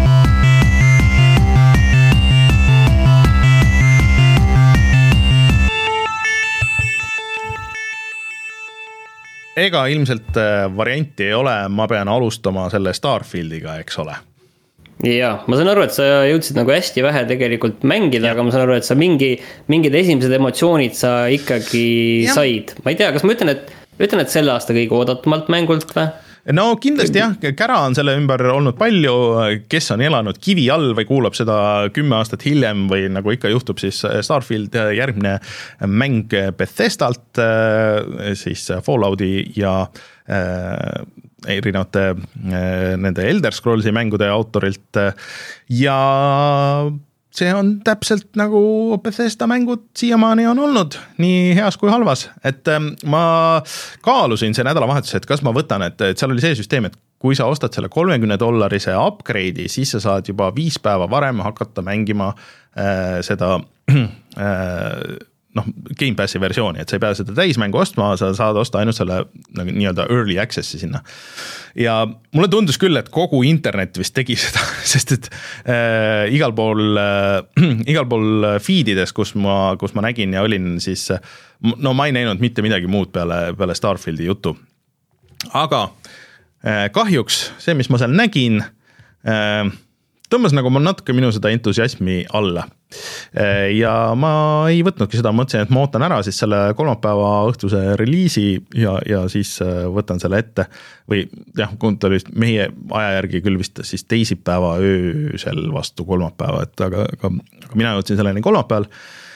S1: Ega ilmselt varianti ei ole, ma pean alustama selle Starfieldiga, eks ole.
S2: Jaa, ma saan aru, et sa jõudsid nagu hästi vähe tegelikult mängida, ja. Aga ma saan aru, et sa mingi, mingid esimesed emotsioonid sa ikkagi ja. Said. Ma ei tea, kas ma ütlen, et, ütlen, et selle aasta kõige oodatumalt mängult või?
S1: No kindlasti jah, kära on selle ümber olnud palju, kes on elanud kivi all või kuulab seda kümme aastat hiljem või nagu ikka juhtub, siis Starfield järgmine mäng Bethesdalt, siis Fallouti ja äh, erinevate äh, nende Elder Scrollsi mängude autorilt ja see on täpselt nagu Bethesda mängud siiamaani on olnud, nii heas kui halvas, et ma kaalusin see nädalavahetus, et kas ma võtan, et, et seal oli see süsteem, et kui sa ostad selle kolmekümne dollarise upgrade'i, siis sa saad juba viis päeva varem hakata mängima äh, seda äh, noh, Game Passi versiooni, et sa ei pea seda täismängu ostma, sa saad osta ainult selle nagu, nii-öelda early access'i sinna. Ja mulle tundus küll, et kogu internet vist tegi seda, sest et äh, igal pool, äh, igal pool feedides, kus ma, kus ma nägin ja olin, siis no ma ei näinud mitte midagi muud peale, peale Starfieldi jutu. Aga äh, kahjuks see, mis ma seal nägin, äh, tõmbas nagu ma natuke minu seda entusiasmi alla. Ja ma ei võtnudki seda, mõtlesin, et ma ootan ära siis selle kolmapäeva õhtuse reliisi ja, ja siis võtan selle ette või jah, kui ta oli meie aja järgi küll vist siis teisipäeva öösel vastu kolmapäeva, et aga, aga, aga mina jõudsin selleni kolmapäeval.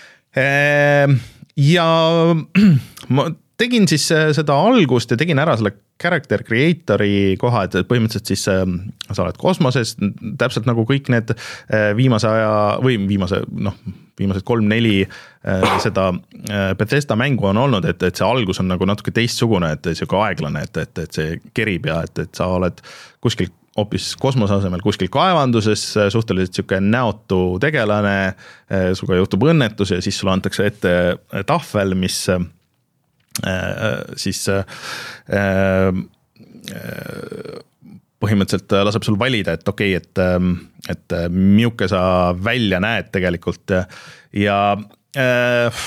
S1: Ja ma tegin siis seda algust ja tegin ära selle character creator'i koha, et põhimõtteliselt siis äh, sa oled kosmoses, täpselt nagu kõik need äh, viimase aja või viimase, noh, viimased kolm-neli äh, seda äh, Bethesda mängu on olnud, et, et see algus on nagu natuke teistsugune, et see ka aeglane, et, et, et see kerib ja et, et sa oled kuskil hoopis kosmose asemel kuskil kaevanduses, suhteliselt siuke näotu tegelane, äh, suga juhtub õnnetus ja siis sulle antakse ette tahvel, mis äh, siis äh, põhimõtteliselt laseb sul valida, et okei, okay, et, et miuke sa välja näed tegelikult ja äh,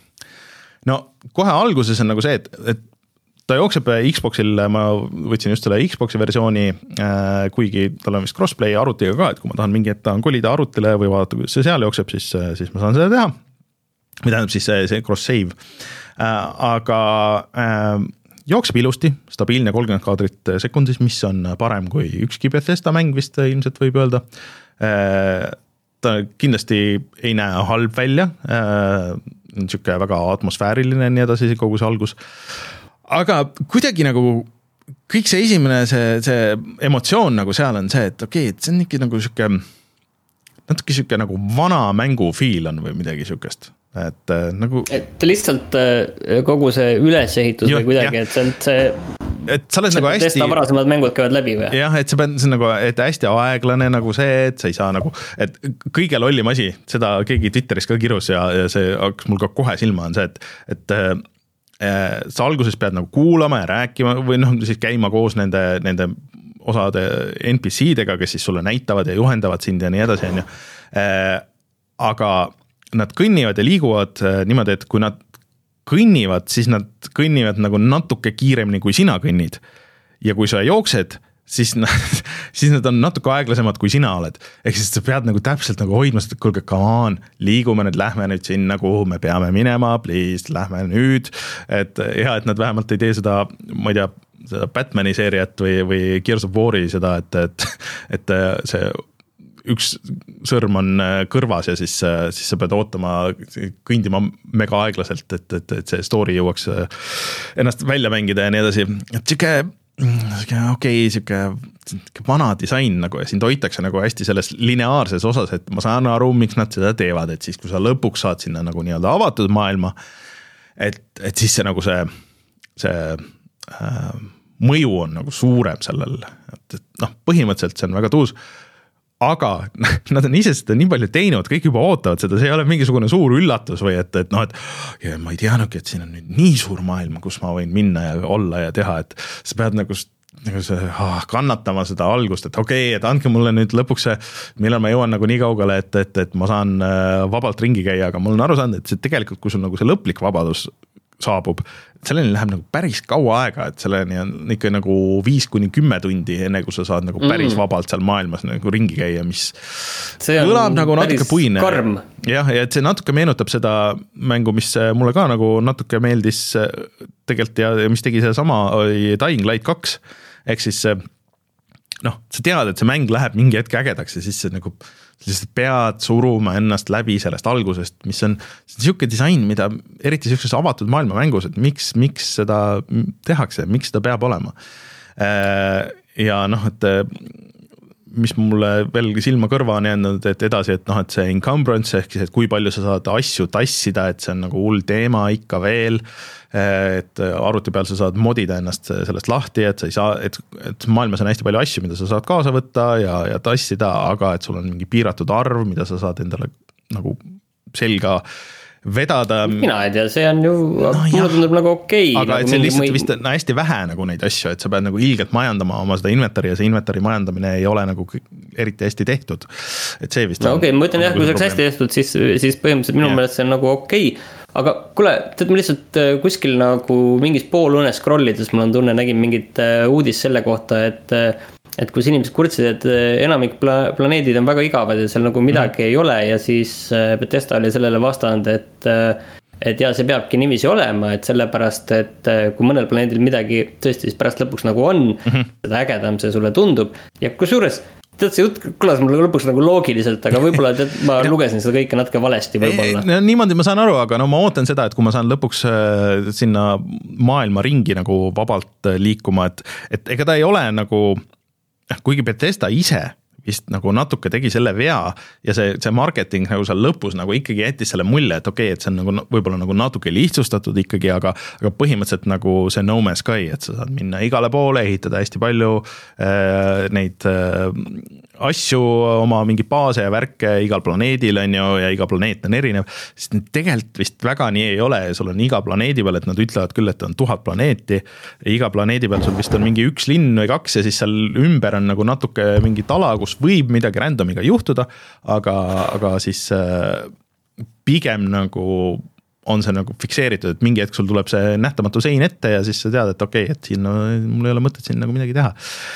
S1: no kohe alguses on nagu see, et, et ta jookseb Xboxil, ma võtsin just selle Xboxi versiooni, äh, kuigi tal on vist crossplay arvutiga ka, et kui ma tahan mingi ette kolida arvutile või vaadata, kuidas see seal jookseb, siis, siis ma saan seda teha. Või tähendab siis see, see cross-save. Äh, aga äh, jookseb ilusti, stabiilne kolmkümmend kaadrit sekundis, mis on parem kui ükski Bethesda mäng vist ilmselt võib öelda. Äh, ta kindlasti ei näe halb välja, äh, niisugune väga atmosfääriline ja nii edasi kogu see algus. Aga kuidagi nagu kõik see esimene, see, see emotsioon nagu seal on see, et okei, et see on ikka nagu siuke, natuke siuke nagu vana mängu feel on või midagi siukest. Et nagu
S2: et lihtsalt kogu see ülesehitus jo, või kuidagi, et see on see
S1: et sa oled nagu hästi
S2: Tesla varasemad mängud käivad läbi või?
S1: Jah, et sa pead see nagu, et hästi aeglane nagu see, et sa ei saa nagu, et kõige lollim asi, seda keegi Twitteris ka kirus ja, ja see hakkas mul ka kohe silma on see, et, et äh, sa alguses pead nagu kuulama ja rääkima või noh, siis käima koos nende, nende osade N P C-dega, kes siis sulle näitavad ja juhendavad sind ja nii edasi, on ju. Äh, aga nad kõnnivad ja liiguvad niimoodi, et kui nad kõnnivad, siis nad kõnnivad nagu natuke kiiremini, kui sina kõnnid. Ja kui sa jooksed, siis nad, siis nad on natuke aeglasemad, kui sina oled. Ehk siis sa pead nagu täpselt nagu hoidma, et kuulge, come on, liigume nüüd, lähme nüüd sinna, kuhu me peame minema, please, lähme nüüd. Et hea, et nad vähemalt ei tee seda, ma ei tea, seda Batmani seeriat või, või Gears of War'i seda, et, et, et see üks sõrm on kõrvas ja siis, siis sa pead ootama, kõndima mega aeglaselt, et, et, et see story jõuaks ennast välja mängida ja nii edasi. Et siuke, okei, siuke vana disain nagu ja siin toitakse nagu hästi selles lineaarses osas, et ma saan aru, miks nad seda teevad, et siis kui sa lõpuks saad sinna nagu nii-öelda avatud maailma, et, et siis see nagu see see äh, mõju on nagu suurem sellel, et, et noh, põhimõtteliselt see on väga tuus, aga nad on ise seda nii palju teinud, kõik juba ootavad seda, see ei ole mingisugune suur üllatus või et, et noh, et ja ma ei teadnudki, et siin on nüüd nii suur maailm, kus ma võin minna ja olla ja teha, et sa pead nagu nagu see ah, kannatama seda algust, et okei, okay, et andke mulle nüüd lõpuks see, millal ma jõuan nagu nii kaugele, et, et, et ma saan vabalt ringi käia, aga mul on aru saanud, et see tegelikult, kui sul nagu see lõplik vabadus saabub, selleni läheb nagu päris kaua aega, et selleni on ikka nagu viis kuni kümme tundi, enne kui sa saad nagu päris mm. vabalt seal maailmas nagu ringi käia, mis kõlab nagu natuke puine. jah, ja et see natuke meenutab seda mängu, mis mulle ka nagu natuke meeldis tegelikult ja mis tegi see sama Dying Light kaks, ehk siis noh, sa tead, et see mäng läheb mingi hetk ägedaks ja siis see nagu lihtsalt pead suruma ennast läbi sellest algusest, mis on niisugune disain, mida eriti niisuguses avatud maailma mängus, et miks, miks seda tehakse, miks seda peab olema. Ja noh, et mis mulle veel silma kõrva on jäänud, et edasi, et noh, et see encumbrance ehk siis, et kui palju sa saad asju tassida, et see on nagu hull teema ikka veel, et arvuti peal sa saad modida ennast sellest lahti, et sa ei saa, et, et maailmas on hästi palju asju, mida sa saad kaasa võtta ja, ja tassida, aga et sul on mingi piiratud arv, mida sa saad endale nagu selga vedada.
S2: Mina ei tea, see on ju, no, mulle tundub nagu okei.
S1: Aga
S2: nagu
S1: et see lihtsalt vist no, hästi vähe nagu neid asju, et sa pead nagu ilgelt majandama oma seda inventari ja see inventari majandamine ei ole nagu eriti hästi tehtud. Et see vist
S2: no okei okay,, ma ütlen jah, kui see oleks hästi tehtud, siis, siis põhimõtteliselt minu yeah. meelest see on nagu okei. Aga kuule, tead ma lihtsalt kuskil nagu mingis poolunes scrollides mul on tunne, nägin mingit uudist selle kohta, et et kus inimesed kurtsid, et enamik pla- planeedid on väga igavad ja seal nagu midagi mm. ei ole ja siis Bethesda oli sellele vastanud, et et ja see peabki niiviisi olema, et sellepärast, et kui mõnel planeedil midagi tõesti siis pärast lõpuks nagu on, mm-hmm. seda ägedam see sulle tundub ja kusjuures tead, see jutt kõlas mulle lõpuks nagu loogiliselt, aga võib-olla tead, ma lugesin seda kõike natuke valesti võib-olla.
S1: No, niimoodi ma saan aru, aga no ma ootan seda, et kui ma saan lõpuks sinna maailma ringi nagu vabalt liikuma, et, et ega ta ei ole nagu, kuigi Bethesda ise vist nagu natuke tegi selle vea ja see, see marketing nagu seal lõpus nagu ikkagi jättis selle mulje, et okei, okay, et see on nagu võib-olla nagu natuke lihtsustatud ikkagi, aga, aga põhimõtteliselt nagu see No Man's Sky, et sa saad minna igale poole, ehitada hästi palju äh, neid äh, asju, oma mingi baase ja värke igal planeedil on ju, ja iga planeet on erinev, sest tegelikult vist väga nii ei ole ja sul on iga planeedi peal, et nad ütlevad küll, et on tuhat planeeti ja iga planeedi peal sul vist on mingi üks linn või kaks ja siis seal ümber on nagu natuke mingi tala, kus võib midagi randomiga juhtuda, aga, aga siis äh, pigem nagu on see nagu fikseeritud, et mingi hetk sul tuleb see nähtamatu sein ette ja siis sa tead, et okei, okay, et siin no, mul ei ole mõtet siin nagu midagi teha.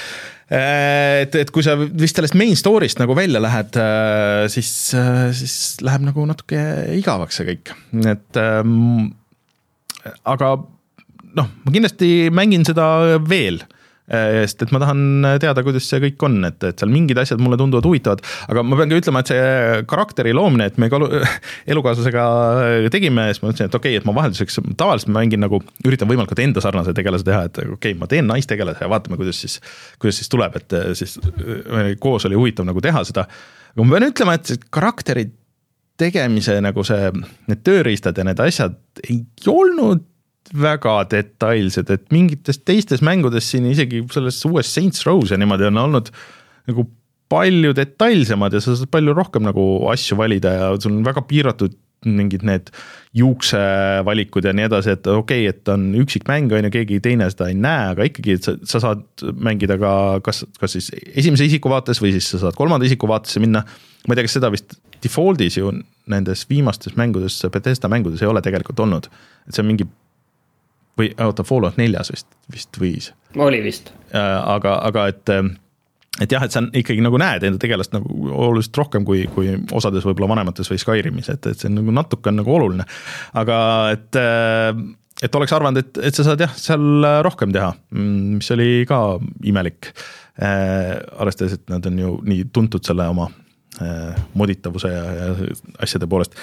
S1: Et, et kui sa vist sellest main story'st nagu välja lähed, siis, siis läheb nagu natuke igavaks see kõik. Et, ähm, aga noh, ma kindlasti mängin seda veel, sest et ma tahan teada, kuidas see kõik on, et, et seal mingid asjad mulle tunduvad huvitavad, aga ma pean ka ütlema, et see karakteri loomine, et me kalu, elukaaslasega tegime, siis ma ütlesin, et okei, okay, et ma vahelduseks tavaliselt ma mängin nagu, üritan võimalikult enda sarnase tegelase teha, et okei, okay, ma teen naistegelase ja vaatame, kuidas siis, kuidas siis tuleb, et siis koos oli huvitav nagu teha seda, aga ma pean ütlema, et karakteri tegemise nagu see, need tööriistad ja need asjad ei olnud väga detailsed, et mingites teistes mängudes siin isegi selles uues Saints Row's ja niimoodi on olnud nagu palju detailsemad ja sa saad palju rohkem nagu asju valida ja sul on väga piiratud mingid need juuksevalikud ja nii edasi, et okei, okay, et on üksik mäng, on ju, keegi teine seda ei näe, aga ikkagi, et sa, sa saad mängida ka kas, kas siis esimese isiku vaates või siis sa saad kolmanda isiku vaatesse minna. Ma ei tea, kas seda vist defaultis ju nendes viimastes mängudes, Bethesda mängudes ei ole tegelikult olnud, et see on mingi või oota, Fallout neljas vist, vist võis.
S2: Oli vist.
S1: Aga, aga et, et jah, et sa ikkagi nagu näed enda tegelast nagu oluliselt rohkem kui, kui osades võib-olla vanemates või Skyrimis, et, et see on nagu natuke on nagu oluline. Aga et, et oleks arvanud, et, et sa saad jah, seal rohkem teha, mis oli ka imelik. Arvestades, et nad on ju nii tuntud selle oma moditavuse ja, ja asjade poolest.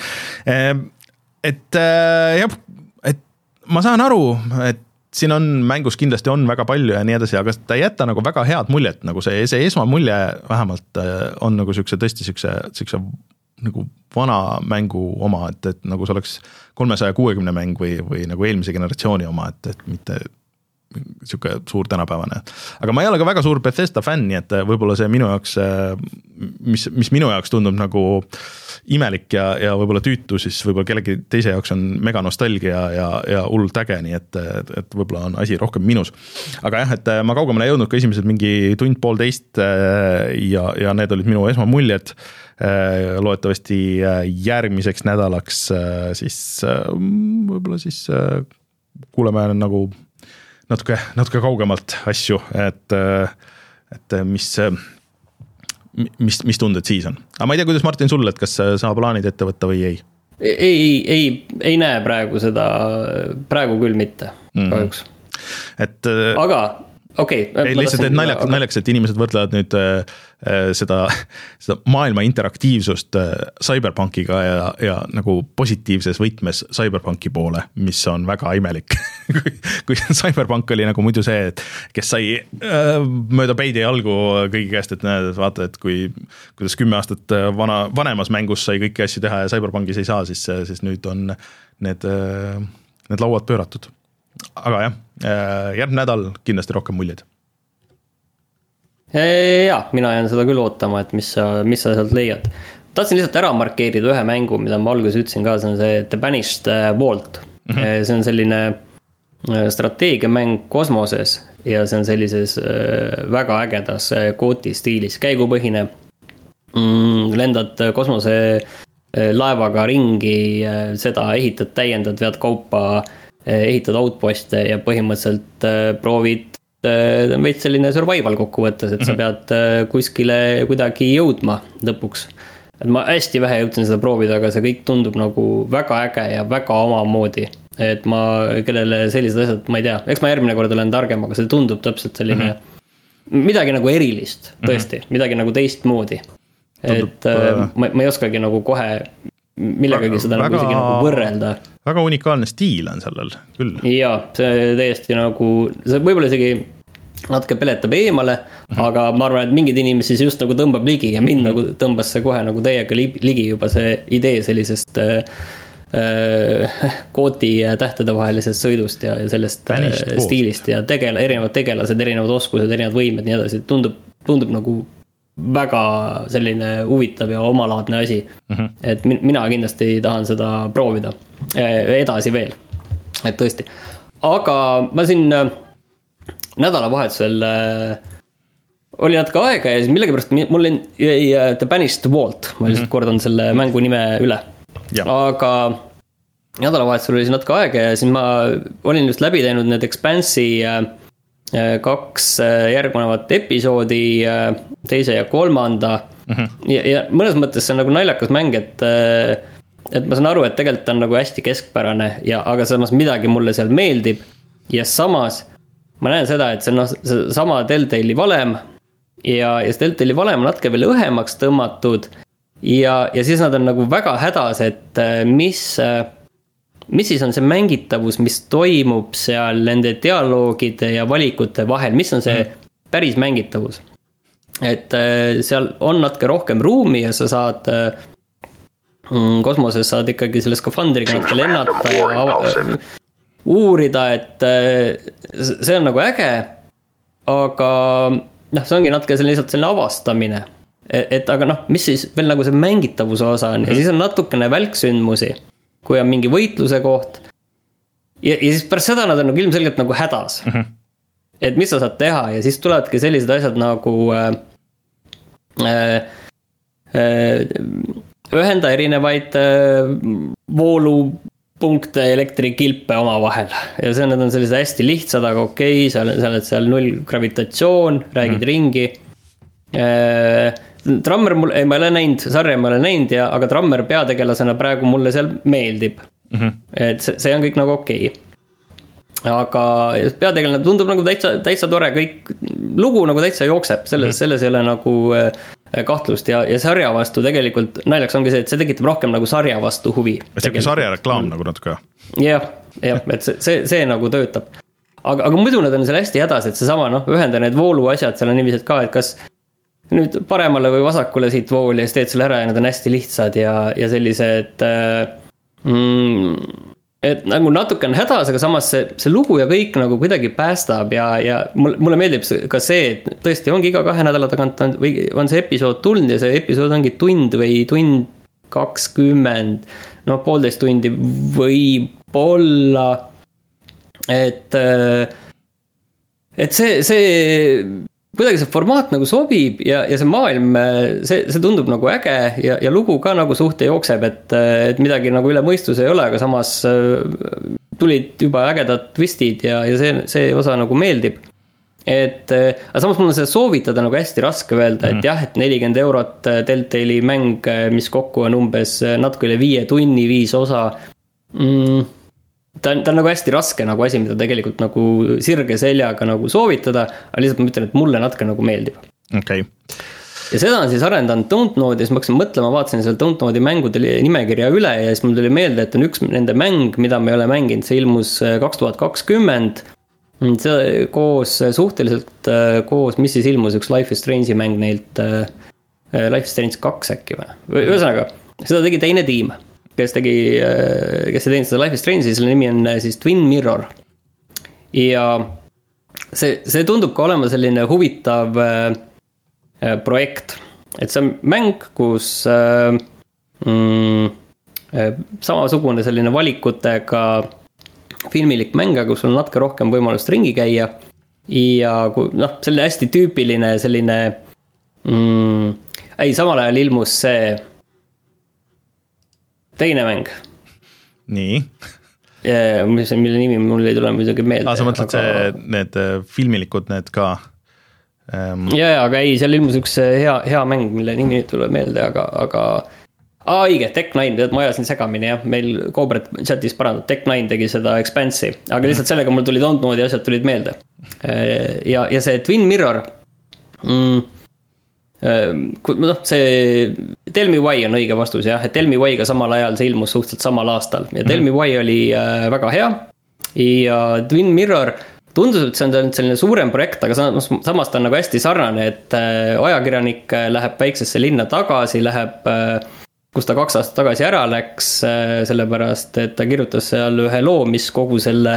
S1: Et jah, ma saan aru, et siin on mängus kindlasti on väga palju ja nii edasi, aga ta ei jäta nagu väga head muljet, nagu see, see esmamulje vähemalt on nagu siukse tõesti siukse, siukse nagu vana mängu oma, et, et nagu see oleks kolmesaja kuuekümne mäng või, või nagu eelmise generatsiooni oma, et, et mitte siuke suur tänapäevane. Aga ma ei ole ka väga suur Bethesda fänn, nii et võib-olla see minu jaoks, mis, mis minu jaoks tundub nagu imelik ja, ja võib-olla tüütu, siis võib-olla kellegi teise jaoks on mega nostalgia ja, ja hullult äge, nii et, et võib-olla on asi rohkem minus. Aga jah, et ma kaugemale ei jõudnud ka esimesed mingi tund poolteist ja, ja need olid minu esmamuljed. Loodetavasti järgmiseks nädalaks siis võib-olla siis kuuleme nagu natuke, natuke kaugemalt asju, et, et mis, mis, mis tunded siis on. Aga ma ei tea, kuidas Martin sul, et kas sa plaanid ette võtta või ei?
S2: Ei, ei, ei näe praegu seda, praegu küll mitte, kahjuks.
S1: Et,
S2: aga okei okay,.
S1: lihtsalt, et naljaks, aga... naljaks, et inimesed võtlevad nüüd äh, seda, seda maailma interaktiivsust äh, Cyberpunkiga ja, ja nagu positiivses võtmes Cyberpunki poole, mis on väga imelik. kui, kui Cyberpunk oli nagu muidu see, et kes sai äh, mööda peidi jalgu kõigi käest, et näed, vaata, et kui, kuidas kümme aastat vana, vanemas mängus sai kõiki asju teha ja Cyberpunkis ei saa, siis, siis nüüd on need, äh, need lauad pööratud. Aga jah, järgmine nädal kindlasti rohkem muljed.
S2: Jaa, mina jään seda küll ootama, et mis sa, mis sa sealt leiad. Tahtsin lihtsalt ära markeerida ühe mängu, mida ma alguses ütlesin ka, see on see The Banished Vault. Mm-hmm. See on selline strateegiamäng kosmoses ja see on sellises väga ägedas kooti stiilis, käigupõhine. Lendad kosmose laevaga ringi, seda ehitad, täiendad, vead kaupa, ehitad outposte ja põhimõtteliselt proovid veits selline survival kokkuvõttes, et sa pead kuskile kuidagi jõudma lõpuks. Et ma hästi vähe jõudsin seda proovida, aga see kõik tundub nagu väga äge ja väga omamoodi. Et ma, kellele sellised asjad, ma ei tea, eks ma järgmine kord olen targem, aga see tundub täpselt selline mm-hmm. midagi nagu erilist, tõesti, mm-hmm. midagi nagu teistmoodi. Tundub, et äh, ma, ma ei oskagi nagu kohe millegagi seda väga, nagu isegi nagu võrrelda.
S1: Väga unikaalne stiil on sellel küll.
S2: Jaa, see täiesti nagu, see võib-olla isegi natuke peletab eemale, mm-hmm. aga ma arvan, et mingid inimesi just nagu tõmbab ligi ja mind nagu tõmbas see kohe nagu täiega ligi juba see idee sellisest äh, kooti tähtede vahelisest sõidust ja sellest Banished stiilist ja tegel, erinevad tegelased, erinevad oskused, erinevad võimed, nii edasi. Tundub, tundub nagu väga selline huvitav ja omalaadne asi. Mm-hmm. Et mina kindlasti tahan seda proovida edasi veel. Et tõesti. Aga ma siin nädalavahetusel oli natuke aega ja siis millegipärast mul jäi The Banished Vault. Ma lihtsalt mm-hmm. kordan selle mängu nime üle. Ja. Aga nädalavahetusel oli siis natuke aega ja siis ma olin just läbi teinud need Expanse'i kaks järgnevat episoodi, teise ja kolmanda. Mm-hmm. Ja, ja mõnes mõttes see on nagu naljakas mäng, et, et ma saan aru, et tegelikult on nagu hästi keskpärane, ja, aga samas midagi mulle seal meeldib. Ja samas ma näen seda, et see on no, see sama Telltale'i valem ja, ja see Telltale'i valem on natuke veel õhemaks tõmmatud ja, ja siis nad on nagu väga hädas, et mis... mis siis on see mängitavus, mis toimub seal nende dialoogide ja valikute vahel, mis on see päris mängitavus. Et seal on natuke rohkem ruumi ja sa saad kosmoses saad ikkagi selle skafandriga natuke lennata ja uurida, et see on nagu äge, aga noh, see ongi natuke selline, selline avastamine. Et aga noh, mis siis veel nagu see mängitavuse osa on ja siis on natukene välksündmusi, kui on mingi võitluse koht. Ja, ja siis pärast seda nad on nagu ilmselgelt nagu hädas. Mm-hmm. Et mis sa saad teha ja siis tulevadki sellised asjad nagu äh, äh, ühenda erinevaid äh, voolupunkte, elektrikilpe oma vahel. Ja see on sellised hästi lihtsad, aga okei, sa oled seal null gravitatsioon, räägid mm-hmm. ringi. Äh, Drummer mul, ei, ma ei ole näinud, sarja ma ei ole näinud, ja, aga Drummer peategelasena praegu mulle seal meeldib. Mm-hmm. Et see, see on kõik nagu okei. Aga peategelane tundub nagu täitsa, täitsa tore, kõik lugu nagu täitsa jookseb, selles, mm-hmm. selles ei ole nagu kahtlust ja, ja sarja vastu tegelikult naljaks ongi see, et see tekitab rohkem nagu sarja vastu huvi.
S1: See on sarja reklaam mm. nagu natuke.
S2: Jah, jah, et see, see, see nagu töötab. Aga, aga muidu nad on seal hästi hädas, et see sama, noh, ühenda need voolu asjad, seal on niiviisi, et ka, et kas nüüd paremale või vasakule siit vooli ja siis teed selle ära ja need on hästi lihtsad ja, ja sellised mm, et nagu natuke on hädas, aga samas see, see lugu ja kõik nagu kuidagi päästab ja, ja mulle meeldib ka see, et tõesti ongi iga kahe nädala tagant on, või on see episood tulnud ja see episood ongi tund või tund kakskümmend, no poolteist tundi võib-olla, et et see, see kuidagi see formaat nagu sobib ja, ja see maailm, see, see tundub nagu äge ja, ja lugu ka nagu suht jookseb, et, et midagi nagu üle mõistuse ei ole, aga samas tulid juba ägedad twistid ja, ja see, see osa nagu meeldib. Et, aga samas mul on seda soovitada nagu hästi raske öelda, et jah, et nelikümmend eurot Telltale'i mäng, mis kokku on umbes natuke üle viie tunni, viis osa. Mm, ta on, ta on nagu hästi raske nagu asi, mida tegelikult nagu sirge seljaga nagu soovitada, aga lihtsalt ma ütlen, et mulle natuke nagu meeldib.
S1: Okay.
S2: Ja seda on siis arendanud Dontnod ja siis ma hakkasin mõtlema, vaatasin selle Dontnodi mängude nimekirja üle ja siis mul tuli meelde, et on üks nende mäng, mida me ei ole mänginud, see ilmus kaks tuhat kakskümmend, see koos suhteliselt koos, mis siis ilmus üks Life is Strange'i mäng neilt, Life is Strange kaks äkki või? Ühesõnaga, seda tegi teine tiim, kes tegi, kes tegi seda Life is Strange'i, selle nimi on siis Twin Mirror. Ja see, see tundub ka olema selline huvitav projekt, et see on mäng, kus mm, samasugune selline valikutega filmilik mäng, kus on natuke rohkem võimalust ringi käia ja noh, selline hästi tüüpiline selline mm, ei, samal ajal ilmus see teine mäng.
S1: Nii.
S2: Ja, mille nimi mul ei tule midagi meelde.
S1: Ah, sa mõtled aga... see, need filmilikud, need ka? Um...
S2: Ja, ja, aga ei, seal ilmus üks hea, hea mäng, mille nimi ei tule meelde, aga, aga... Aa, õige, Tech nine, ma ajasin segamini, jah. Meil Cobret chatis parandab, Tech nine tegi seda Expanse'i, aga lihtsalt sellega mul tulid Dontnodi asjad tulid meelde. Ja, ja see Twin Mirror... Mm, no see Tell Me Why on õige vastus jah, et Tell Me Why ka samal ajal see ilmus suhteliselt samal aastal ja Tell Me Why oli väga hea ja Twin Mirror tundus, et see on selline suurem projekt, aga samas ta on nagu hästi sarnane, et ajakirjanik läheb väiksesse linna tagasi, läheb, kus ta kaks aastat tagasi ära läks, sellepärast, et ta kirjutas seal ühe loo, mis kogu selle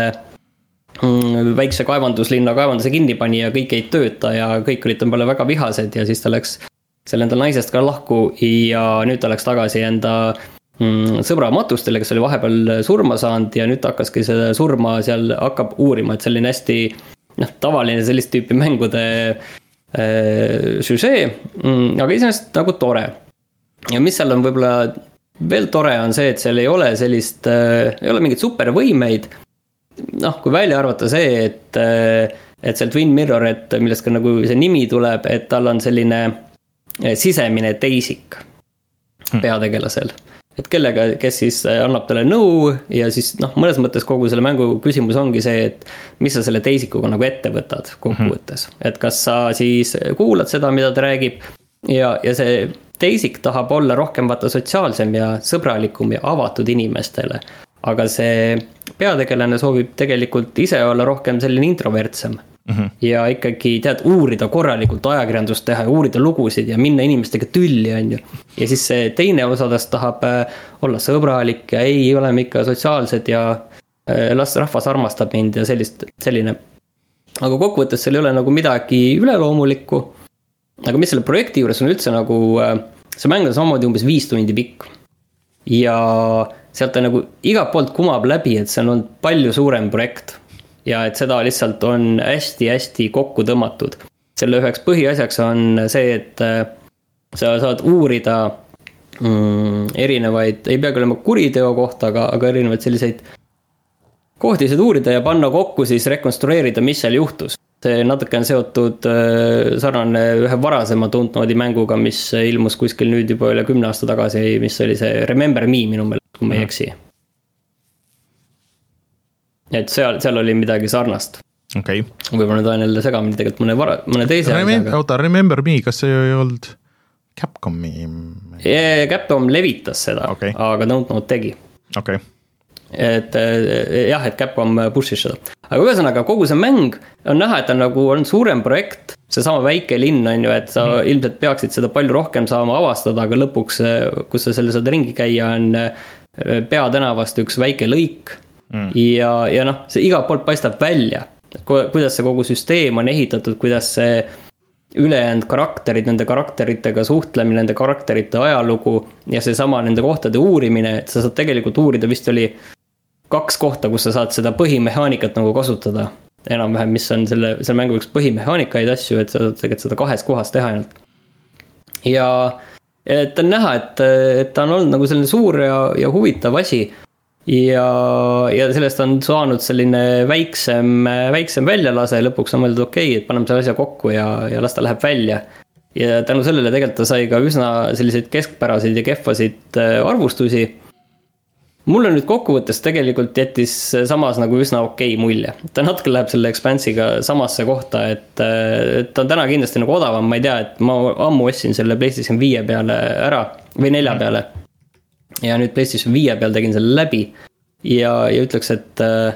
S2: väikse kaevanduslinna kaevanduse kinni pani ja kõik ei tööta ja kõik olid talle väga vihased ja siis ta läks selle enda naisest ka lahku ja nüüd ta läks tagasi enda sõbra matustele, kes oli vahepeal surma saanud ja nüüd ta hakkaski seda surma seal hakkab uurima, et selline hästi noh, tavaline sellist tüüpi mängude äh, süžee, aga iseenesest nagu tore. Ja mis seal on võib-olla veel tore on see, et seal ei ole sellist, äh, ei ole mingit supervõimeid. Noh, kui välja arvata see, et, et seal Twin Mirror, et millest ka nagu see nimi tuleb, et tal on selline sisemine teisik peategelasel. Et kellega, kes siis annab talle nõu ja siis noh, mõnes mõttes kogu selle mängu küsimus ongi see, et mis sa selle teisikuga nagu ette võtad kokkuvõttes. Et kas sa siis kuulad seda, mida ta räägib ja, ja see teisik tahab olla rohkem vaata sotsiaalsem ja sõbralikum ja avatud inimestele. Aga see peategelane soovib tegelikult ise olla rohkem selline introvertsem mm-hmm. ja ikkagi tead uurida korralikult ajakirjandust teha ja uurida lugusid ja minna inimestega tülli on ju. Ja siis see teine osadest tahab olla sõbralik ja ei oleme ikka sotsiaalsed ja las rahvas armastab mind ja sellist, selline. Aga kokkuvõttes seal ei ole nagu midagi üleloomulikku. Aga mis selle projekti juures on üldse nagu, see mäng on samamoodi umbes viis tundi pikk. Ja sealt on nagu iga poolt kumab läbi, et see on palju suurem projekt ja et seda lihtsalt on hästi-hästi kokku tõmmatud. Selle üheks põhiasjaks on see, et sa saad uurida mm, erinevaid, ei pea olema kuriteo kohta, aga, aga erinevaid selliseid kohti saad uurida ja panna kokku siis rekonstrueerida, mis seal juhtus. See natuke on seotud sarnane ühe varasema Dontnodi mänguga, mis ilmus kuskil nüüd juba üle kümne aasta tagasi, mis oli see Remember Me minu meelest, kui ma ei eksi. Et seal, seal oli midagi sarnast.
S1: Okay.
S2: Võib-olla nüüd on jälle segamini tegelikult mõne, vara, mõne teise
S1: Remem- asjaga. Oota, Remember Me, kas see ei olnud Capcomi?
S2: Yeah, Capcom levitas seda, okay. Aga Dontnod tegi.
S1: Okei. Okay.
S2: Et jah, et Capcom pushis seda. Aga ühesõnaga kogu see mäng on näha, et on nagu on suurem projekt, seesama väike linn on ju, et sa mm. ilmselt peaksid seda palju rohkem saama avastada, aga lõpuks, kus sa selle saad ringi käia, on peatänavast üks väike lõik mm. ja, ja noh, see igalt poolt paistab välja, kuidas see kogu süsteem on ehitatud, kuidas see ülejäänud karakterid, nende karakteritega suhtlemine, nende karakterite ajalugu ja see sama nende kohtade uurimine, et sa saad tegelikult uurida, vist oli kaks kohta, kus sa saad seda põhimehaanikat nagu kasutada enam-vähem, mis on selle, selle mängu üks põhimehaanikaid asju, et sa saad tegelikult seda kahes kohas teha ainult. Ja et on näha, et, et ta on olnud nagu selline suur ja, ja huvitav asi ja, ja sellest on saanud selline väiksem, väiksem väljalase ja lõpuks on mõeldud okei, et paneme selle asja kokku ja, ja las ta läheb välja. Ja tänu sellele tegelikult ta sai ka üsna selliseid keskpäraseid ja kehvasid arvustusi. Mulle nüüd kokkuvõttes tegelikult jättis samas nagu üsna okei mulje. Ta natuke läheb selle Expanse'iga samasse kohta, et, et ta on täna kindlasti nagu odavam, ma ei tea, et ma ammu ostsin selle PlayStation viie peale ära või nelja peale. Ja nüüd PlayStation viie peal tegin selle läbi ja, ja ütleks, et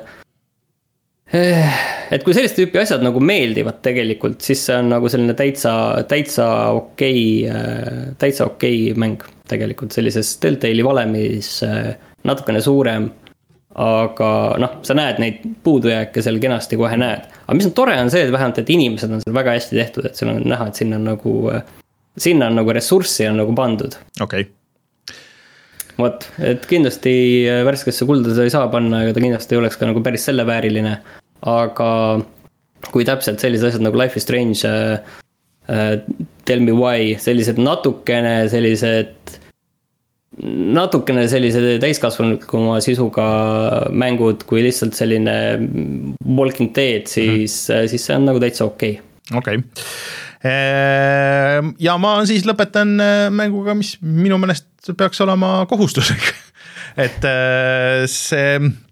S2: et kui sellist tüüpi asjad nagu meeldivad tegelikult, siis see on nagu selline täitsa, täitsa okei, täitsa okei mäng tegelikult sellises Telltale'i valemis natukene suurem, aga noh, sa näed neid puudujääke seal kenasti kohe näed. Aga mis on tore on see, et vähemalt, et inimesed on seal väga hästi tehtud, et seal on näha, et sinna on nagu, sinna on nagu ressurssi on nagu pandud.
S1: Okei. Okay.
S2: Vot, et kindlasti värskesse kulda seda ei saa panna, aga ta kindlasti ei oleks ka nagu päris selle vääriline, aga kui täpselt sellised asjad nagu Life is Strange, uh, Tell Me Why, sellised natukene sellised natukene sellise täiskasvanukuma sisuga mängud, kui lihtsalt selline Walking Dead, siis, mm-hmm. siis see on nagu täitsa okei.
S1: Okei. Ja ma siis lõpetan mänguga, mis minu meelest peaks olema kohustuslik. Et see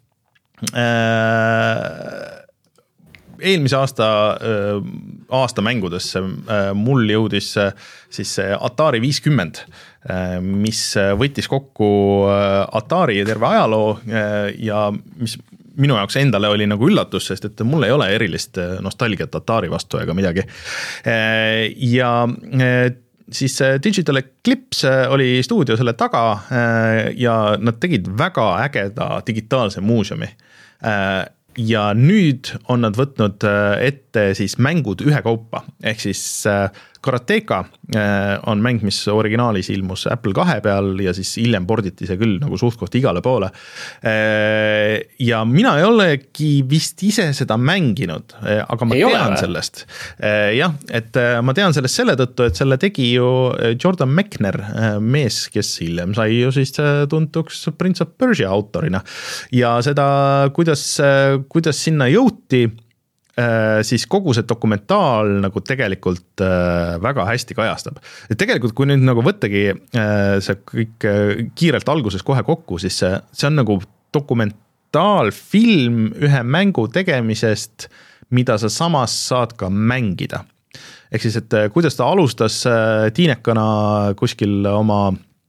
S1: eelmise aasta, aasta mängudesse mul jõudis siis Atari viiskümmend, mis võttis kokku Atari terve ajaloo ja mis minu jaoks endale oli nagu üllatus, sest et mul ei ole erilist nostalgiat Atari vastu ega midagi. Ja siis Digital Eclipse oli stuudio selle taga ja nad tegid väga ägeda digitaalse muuseumi. Ja nüüd on nad võtnud ette siis mängud ühe kaupa, ehk siis Karateka on mäng, mis originaalis ilmus Apple kahe peal ja siis hiljem porditi see küll nagu suht koht igale poole. Ja mina ei olegi vist ise seda mänginud, aga ma ei tean ole. Sellest. Jah, et ma tean sellest selle tõttu, et selle tegi ju Jordan Mechner, mees, kes hiljem sai ju siis tuntuks Prince of Persia autorina. Ja seda, kuidas, kuidas sinna jõuti, siis kogu see dokumentaal nagu tegelikult väga hästi kajastab. Et tegelikult, kui nüüd nagu võttagi see kõik kiirelt alguses kohe kokku, siis see, see on nagu dokumentaalfilm ühe mängu tegemisest, mida sa samas saad ka mängida. Ehk siis, et kuidas ta alustas tiinekana kuskil oma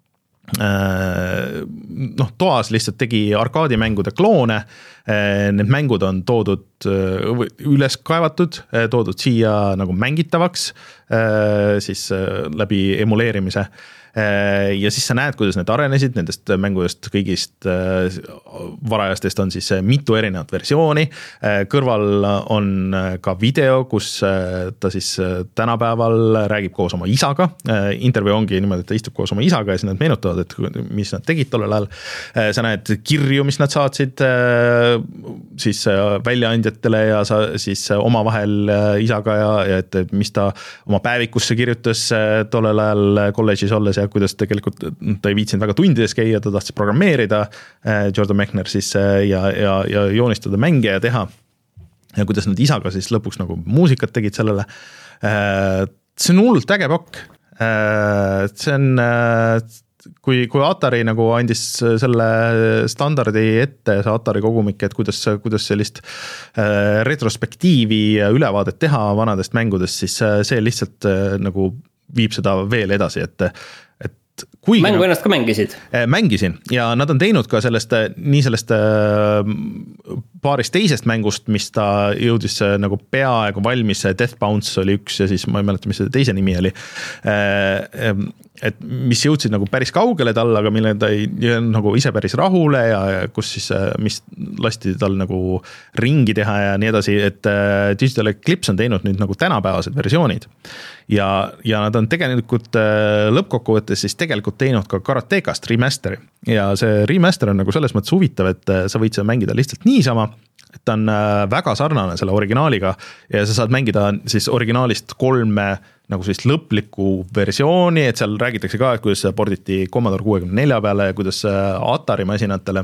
S1: noh, toas lihtsalt tegi arkaadimängude kloone, need mängud on toodud üles kaevatud, toodud siia nagu mängitavaks siis läbi emuleerimise ja siis sa näed, kuidas need arenesid, nendest mängudest kõigist varajastest on siis mitu erinevat versiooni, kõrval on ka video, kus ta siis tänapäeval räägib koos oma isaga, intervjuu ongi niimoodi, et ta istub koos oma isaga ja siis nad meenutavad, et mis nad tegid tollel ajal, sa näed kirju, mis nad saatsid siis väljaandjatele ja sa siis oma vahel isaga ja, ja et mis ta oma päevikusse kirjutas tollel ajal kolledžis olles ja kuidas tegelikult ta ei viitsinud väga tundides käia, ta tahtis programmeerida Jordan Mechner siis ja, ja, ja joonistada mänge ja teha ja kuidas nad isaga siis lõpuks nagu muusikat tegid sellele. See on hullult äge pakk. See on, kui, kui Atari nagu andis selle standardi ette, see Atari kogumik, et kuidas, kuidas sellist retrospektiivi ja ülevaadet teha vanadest mängudest, siis see lihtsalt nagu viib seda veel edasi, et, et
S2: Kuigi mängu ennast ka mängisid?
S1: Mängisin ja nad on teinud ka sellest, nii sellest paarist teisest mängust, mis ta jõudis nagu peaaegu valmis, Death Bounce oli üks ja siis ma ei mäleta, mis see teise nimi oli, et mis jõudsid nagu päris kaugele tal, aga mille ta ei nagu ise päris rahule ja kus siis, mis lasti tal nagu ringi teha ja nii edasi, et Digital Eclipse on teinud nüüd nagu tänapäevased versioonid ja, ja nad on tegelikult lõppkokkuvõttes siis tegelikult teinud ka Karatekast remasteri ja see remaster on nagu selles mõttes huvitav, et sa võid seda mängida lihtsalt niisama, et ta on väga sarnane selle originaaliga ja sa saad mängida siis originaalist kolme nagu sellist lõplikku versiooni, et seal räägitakse ka, et kuidas porditi Commodore kuuekümne nelja peale ja kuidas Atari masinatele.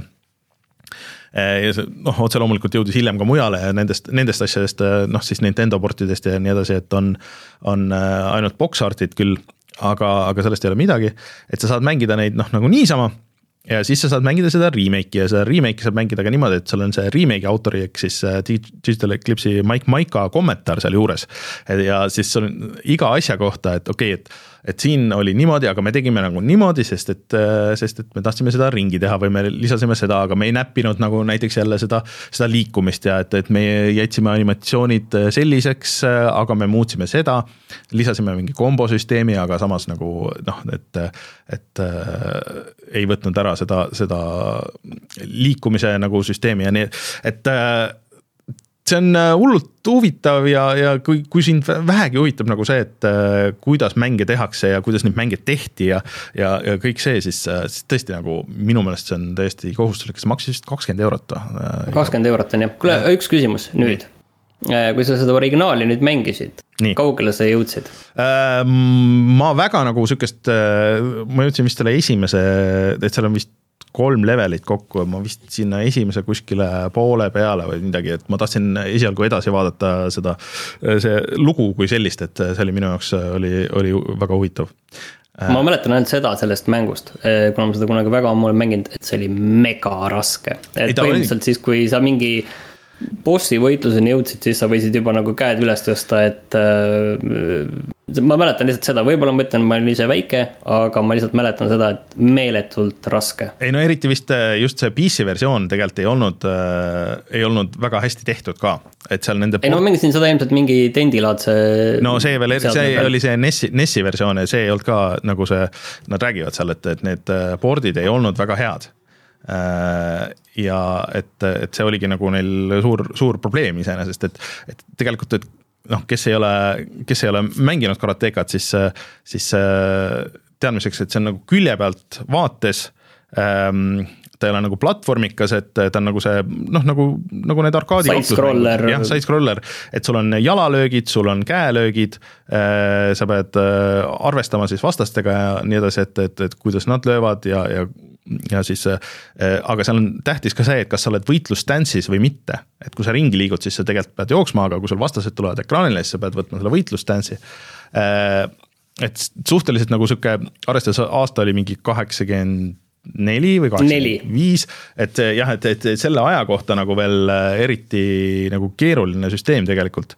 S1: Ja see, noh, otse loomulikult jõudis hiljem ka mujale ja nendest, nendest asjadest, noh siis Nintendo portidest ja nii edasi, et on, on ainult box-artid küll, aga, aga sellest ei ole midagi, et sa saad mängida neid noh, nagu niisama ja siis sa saad mängida seda remake'i ja seda remake'i saab mängida ka niimoodi, et sul on see remake'i autori, ehk siis Digital Eclipse'i Mike Maika kommentaar seal juures ja siis sul on iga asja kohta, et okei, okay, et et siin oli niimoodi, aga me tegime nagu niimoodi, sest et, sest et me tahtsime seda ringi teha või me lisasime seda, aga me ei näppinud nagu näiteks jälle seda, seda liikumist ja et, et me jätsime animatsioonid selliseks, aga me muutsime seda, lisasime mingi kombosüsteemi, aga samas nagu noh, et, et äh, ei võtnud ära seda, seda liikumise nagu süsteemi ja nii, et äh, see on hullult huvitav ja, ja kui, kui sind vähegi huvitab nagu see, et äh, kuidas mänge tehakse ja kuidas neid mänge tehti ja, ja, ja kõik see, siis, siis tõesti nagu minu meelest see on täiesti kohustuslik, see maksis vist kakskümmend eurot.
S2: kakskümmend eurot on jah. Kuule, üks küsimus nüüd. Kui sa seda originaali nüüd mängisid, nii. Kaugele sa jõudsid?
S1: Äh, ma väga nagu sükest, ma jõudsin vist selle esimese, et seal on vist kolm levelit kokku, ma vist sinna esimese kuskile poole peale või midagi, et ma tahtsin esialgu edasi vaadata seda, see lugu kui sellist, et see oli minu jaoks oli, oli väga huvitav.
S2: Ma mäletan ainult seda sellest mängust, kuna ma seda kunagi väga ammu olen mänginud, et see oli mega raske. Et põhimõtteliselt oli... siis, kui sa mingi bossi võitluseni jõudsid, siis sa võisid juba nagu käed üles tõsta, et äh, ma mäletan lihtsalt seda, võib-olla ma ütlen, ma olin ise väike, aga ma lihtsalt mäletan seda, et meeletult raske.
S1: Ei no eriti vist just see P C versioon tegelikult ei olnud, äh, ei olnud väga hästi tehtud ka, et seal nende...
S2: Ei no ma mängisin seda ilmselt mingi tendilaadse...
S1: No see veel, see oli see Nessi, Nessi versioon ja see ei olnud ka nagu see, nad räägivad seal, et, et need boardid ei olnud väga head. Ja et, et see oligi nagu neil suur, suur probleem iseenesest, et, et tegelikult, et noh, kes ei ole, kes ei ole mänginud Karatekat, siis, siis teadmiseks, et see on nagu külje pealt vaates, ähm, ta ei ole nagu platvormikas, et ta on nagu see, noh, nagu, nagu need arkaadi
S2: side-scroller.
S1: jah, side-scroller, et sul on jalalöögid, sul on käelöögid, sa pead arvestama siis vastastega ja nii edasi, et, et, et kuidas nad löövad ja, ja ja siis, aga seal on tähtis ka see, et kas sa oled võitlusstantsis või mitte, et kui sa ringi liigud, siis sa tegelikult pead jooksma, aga kui sul vastased tulevad ekraanile, siis sa pead võtma selle võitlusstantsi. Et suhteliselt nagu siuke, arvestades aasta oli mingi kaheksakümmend neli või kaheksakümmend viis, et jah, et, et selle aja kohta nagu veel eriti nagu keeruline süsteem tegelikult.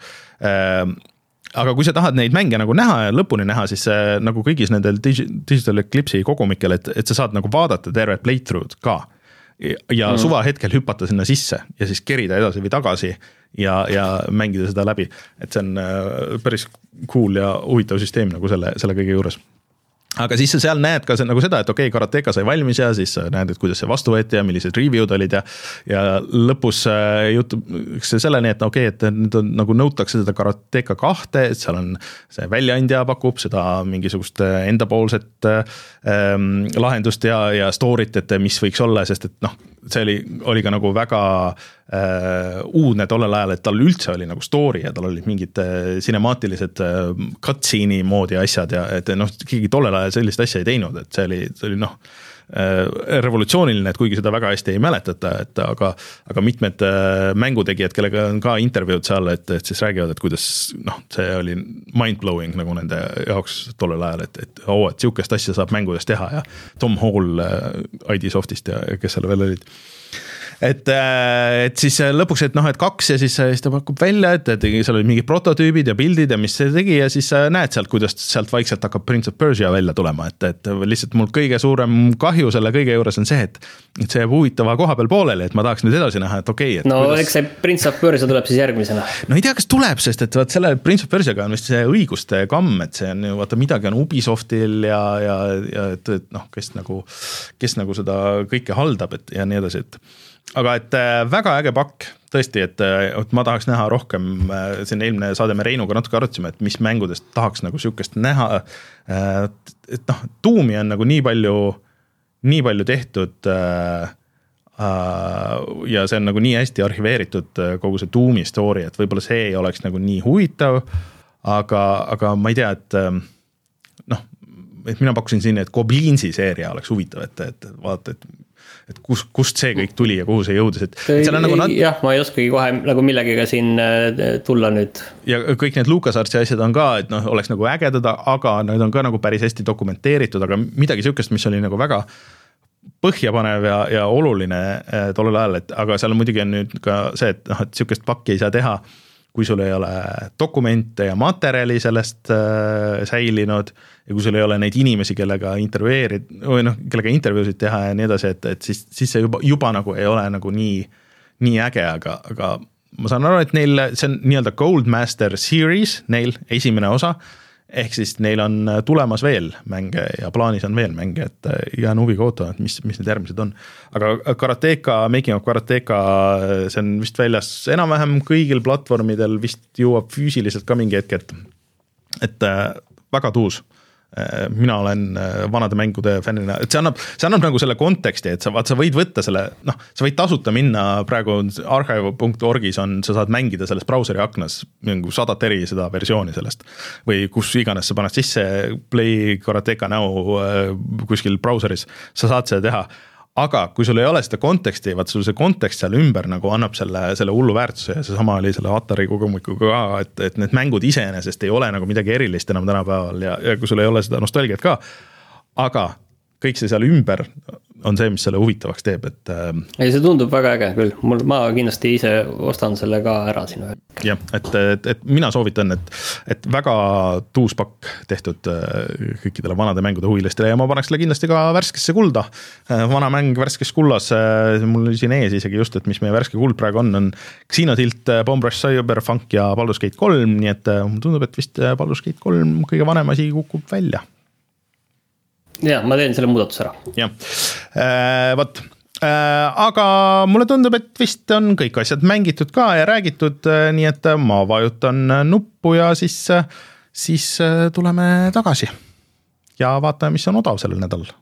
S1: Aga kui sa tahad neid mänge nagu näha ja lõpuni näha, siis nagu kõigis nendel Digital Eclipse'i kogumikel, et, et sa saad nagu vaadata tervet playthrough'd ka ja mm. suva hetkel hüpata sinna sisse ja siis kerida edasi või tagasi ja, ja mängida seda läbi. Et see on päris cool ja huvitav süsteem nagu selle, selle kõige juures. Aga siis sa seal näed ka see, nagu seda, et okei, okay, Karateka sai valmis ja siis näed, et kuidas see vastu võeti ja millised review'd olid ja, ja lõpus jutub see selleni, et okei, okay, et nüüd on, nagu nõutakse seda Karateka kahte, et seal on see väljaandja pakub seda mingisugust endapoolset ähm, lahendust ja, ja story't, et mis võiks olla, sest et noh, see oli, oli ka nagu väga äh, uudne tollel ajal, et tal üldse oli nagu story ja tal olid mingid äh, cinemaatilised äh, cutscene'i moodi asjad ja et noh, keegi tollel ajal sellist asja ei teinud, et see oli, see oli noh, äh, revolutsiooniline, et kuigi seda väga hästi ei mäletata, et aga, aga mitmed äh, mängutegijad, kellega on ka intervjuud seal, et, et siis räägivad, et kuidas noh, see oli mind-blowing nagu nende jaoks tollel ajal, et, et oo, et siukest asja saab mängudes teha ja Tom Hall äh, I D Softist ja kes seal veel olid. et, et siis lõpuks, et noh, et kaks ja siis, siis ta pakub välja, et, et seal oli mingid prototüübid ja pildid ja mis see tegi ja siis näed sealt, kuidas sealt vaikselt hakkab Prince of Persia välja tulema, et, et lihtsalt mul kõige suurem kahju selle kõige juures on see, et, et see jääb huvitava koha peal pooleli, et ma tahaks nüüd edasi näha, et okei okay,.
S2: no
S1: kuidas...
S2: eks see Prince of Persia tuleb siis järgmisena.
S1: No ei tea, kas tuleb, sest et vaat selle Prince of Persiaga on vist see õiguste kamm, et see on ju, vaata midagi on Ubisoftil ja, ja, ja et, et noh, kes nagu, kes nagu seda kõike haldab, et ja nii edasi, et aga et väga äge pakk, tõesti, et, et ma tahaks näha rohkem, siin eelmine saade me Reinuga natuke arutasime, et mis mängudest tahaks nagu sihukest näha, et noh, tuumi on nagu nii palju, nii palju tehtud ja see on nagu nii hästi arhiveeritud kogu see tuumi story, et võib-olla see ei oleks nagu nii huvitav, aga, aga ma ei tea, et noh, et mina pakkusin siin, et Goblinsi seeria oleks huvitav, et, et vaata, et et kus, kust see kõik tuli ja kuhu see jõudis, et, et seal on nagu nad...
S2: jah, ma ei oskagi kohe nagu millegiga siin tulla nüüd.
S1: Ja kõik need LucasArtsi asjad on ka, et noh, oleks nagu ägedada, aga need on ka nagu päris hästi dokumenteeritud, aga midagi sihukest, mis oli nagu väga põhjapanev ja, ja oluline tollel ajal, et aga seal muidugi on nüüd ka see, et noh, et sihukest pakki ei saa teha, kui sul ei ole dokumente ja materjali sellest äh, säilinud ja kui sul ei ole neid inimesi, kellega intervjueerid või noh, kellega intervjuusid teha ja nii edasi, et, et siis, siis see juba, juba nagu ei ole nagu nii, nii äge, aga, aga ma saan aru, et neil, see on nii-öelda Goldmaster Series, neil esimene osa, ehk siis neil on tulemas veel mänge ja plaanis on veel mänge, et jään huviga ootama, et mis, mis need järgmised on. Aga Karateka, Making of Karateka, see on vist väljas enam-vähem kõigil platvormidel, vist jõuab füüsiliselt ka mingi hetk, et, et väga tuus. Mina olen vanade mängude fännina, et see annab, see annab nagu selle konteksti, et sa, vaat, sa võid võtta selle, noh, sa võid tasuta minna praegu archive punkt orgis on, sa saad mängida selles brauseri aknas mingi sadat eri seda versiooni sellest või kus iganes sa paned sisse Play Karateka Now kuskil brauseris, sa saad seda teha. Aga kui sul ei ole seda konteksti, vaat sul see kontekst seal ümber nagu annab selle, selle hullu väärtuse ja see sama oli selle Atari kogemikuga ka, et, et need mängud iseenesest ei ole nagu midagi erilist enam tänapäeval ja, ja kui sul ei ole seda nostalgiat ka, aga kõik see seal ümber on see, mis selle huvitavaks teeb, et
S2: ei, see tundub väga äge küll, mul, ma kindlasti ise ostan selle ka ära siin.
S1: Jah, et, et, et mina soovitan, et, et väga tuus pakk tehtud kõikidele vanade mängude huvilistele ja ma paneks selle kindlasti ka värskesse kulda. Vana mäng värskes kullas, mul oli siin ees isegi just, et mis meie värske kuld praegu on, on Xenotilt, Bomb Rush Cyberpunk ja Baldur's Gate kolm, nii et mul tundub, et vist Baldur's Gate kolm kõige vanem asi kukub välja.
S2: Ja, ma teen selle muudatuse ära.
S1: Jah, äh, võt. Äh, aga mulle tundub, et vist on kõik asjad mängitud ka ja räägitud, äh, nii et ma vajutan nuppu ja siis, siis tuleme tagasi ja vaatame, mis on odav sellel nädalal.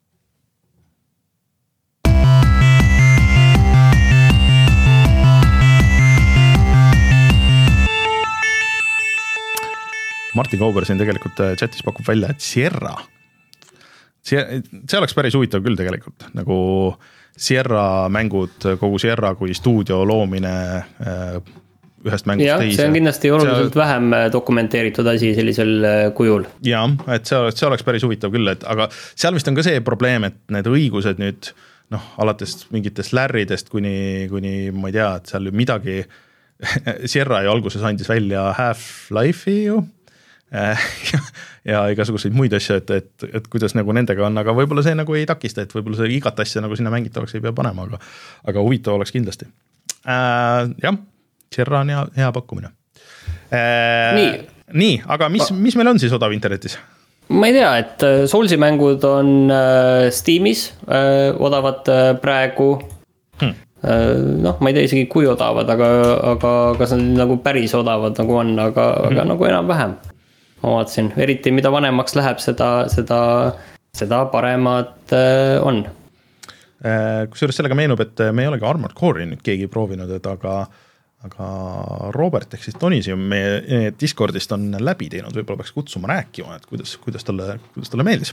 S1: Martin Kauber siin tegelikult chatis pakub välja, et Sierra See, see oleks päris huvitav küll tegelikult, nagu Sierra mängud, kogu Sierra kui stuudio loomine ühest mängust
S2: ja,
S1: teise.
S2: See on kindlasti oluliselt see... vähem dokumenteeritud asi sellisel kujul.
S1: Ja, et see, see oleks päris huvitav küll, et, aga seal vist on ka see probleem, et need õigused nüüd, noh, alates mingitest lärridest kuni, kuni ma ei tea, et seal midagi, Sierra ju alguses andis välja Half-Life'i ju, ja, ja igasuguseid muid asju, et, et, et kuidas nagu nendega on, aga võib-olla see nagu ei takista, et võib-olla see igat asja nagu sinna mängitavaks ei pea panema, aga, aga huvitav oleks kindlasti. Äh, jah, Sierra on hea, hea pakkumine. Äh, nii. nii, aga mis, mis meil on siis odav internetis?
S2: Ma ei tea, et Soulsi mängud on äh, Steamis äh, odavad äh, praegu hmm. äh, noh, ma ei tea isegi kui odavad, aga, aga kas nad nagu päris odavad nagu on, aga, hmm. aga nagu enam vähem. Ma vaatasin, eriti mida vanemaks läheb, seda, seda, seda paremad äh, on.
S1: Kusjuures sellega meenub, et me ei olegi Armored Core'i nüüd keegi proovinud, et aga, aga Robert ehk siis Tonisium meie Discordist on läbi teinud, võib-olla peaks kutsuma rääkima, et kuidas, kuidas, talle, kuidas talle meeldis.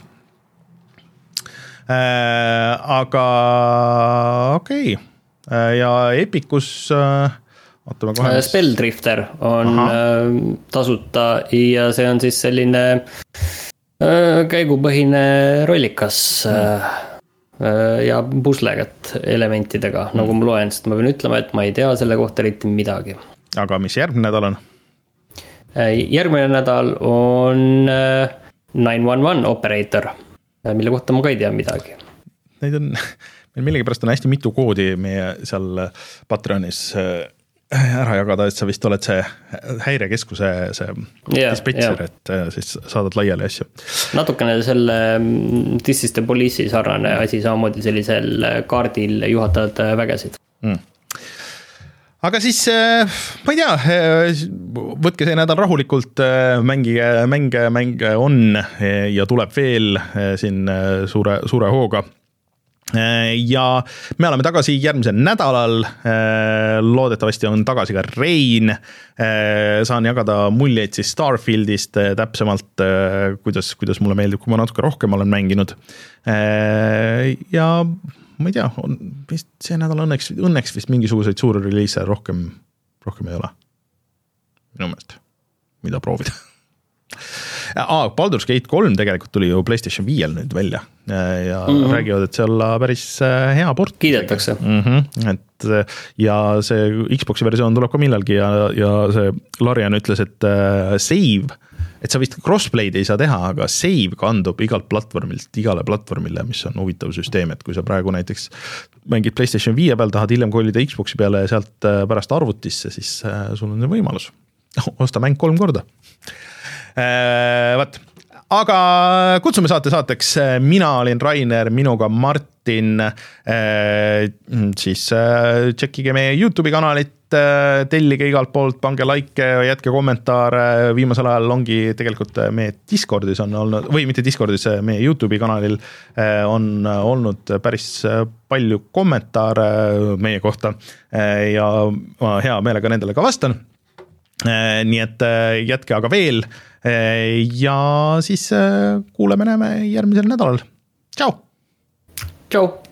S1: Äh, aga okei okay. Ja Epicus... Äh,
S2: Spelldrifter on Aha. tasuta ja see on siis selline käigupõhine rollikas mm. ja puslegat elementidega, nagu ma loen, sest ma pean ütlema, et ma ei tea selle kohta eriti midagi.
S1: Aga mis järgmine nädal on?
S2: Järgmine nädal on nine one one Operator, mille kohta ma ka ei tea midagi.
S1: Neid on, meil millegipärast on hästi mitu koodi meie seal Patreonis ära jagada, et sa vist oled see häirekeskuse see yeah, dispetcher, yeah. Et siis saadad laiali asju.
S2: Natukene selle This is the Police'i sarnane asi, samamoodi sellisel kaardil juhatavad vägesid. Mm.
S1: Aga siis, ma ei tea, võtke see nädal rahulikult, mängige, mänge, mänge on ja tuleb veel siin suure, suure hooga. Ja me oleme tagasi järgmisel nädalal, loodetavasti on tagasi ka Rein, saan jagada muljeid siis Starfieldist täpsemalt, kuidas, kuidas mulle meeldib, kui ma natuke rohkem olen mänginud. Ja ma ei tea, on vist see nädal õnneks, õnneks vist mingisuguseid suuri reliise rohkem, rohkem ei ole. Minu meelest, mida proovida. Aa, Baldur's Gate kolm tegelikult tuli ju PlayStation viiel nüüd välja ja mm-hmm. räägivad, et see olla päris hea port.
S2: Kiidetakse.
S1: Mm-hmm. Et, ja see Xboxi versioon tuleb ka millalgi ja, ja see Larian ütles, et save, et sa vist crossplay'd ei saa teha, aga save kandub igalt platvormilt igale platvormile, mis on huvitav süsteem, et kui sa praegu näiteks mängid PlayStation viie peal, tahad hiljem kollida Xboxi peale ja sealt pärast arvutisse, siis sul on võimalus osta mäng kolm korda. Võt. Aga kutsume saate saateks, mina olin Rainer, minuga Martin, siis tšekkige meie YouTube'i kanalit, tellige igalt poolt, pange like, jätke kommentaare, viimasel ajal ongi tegelikult meie Discordis on olnud, või mitte Discordis, meie YouTube'i kanalil on olnud päris palju kommentaare meie kohta ja ma hea meelega nendele ka vastan. Nii et jätke aga veel ja siis kuuleme näeme järgmisel nädalal. Tšau!
S2: Tšau!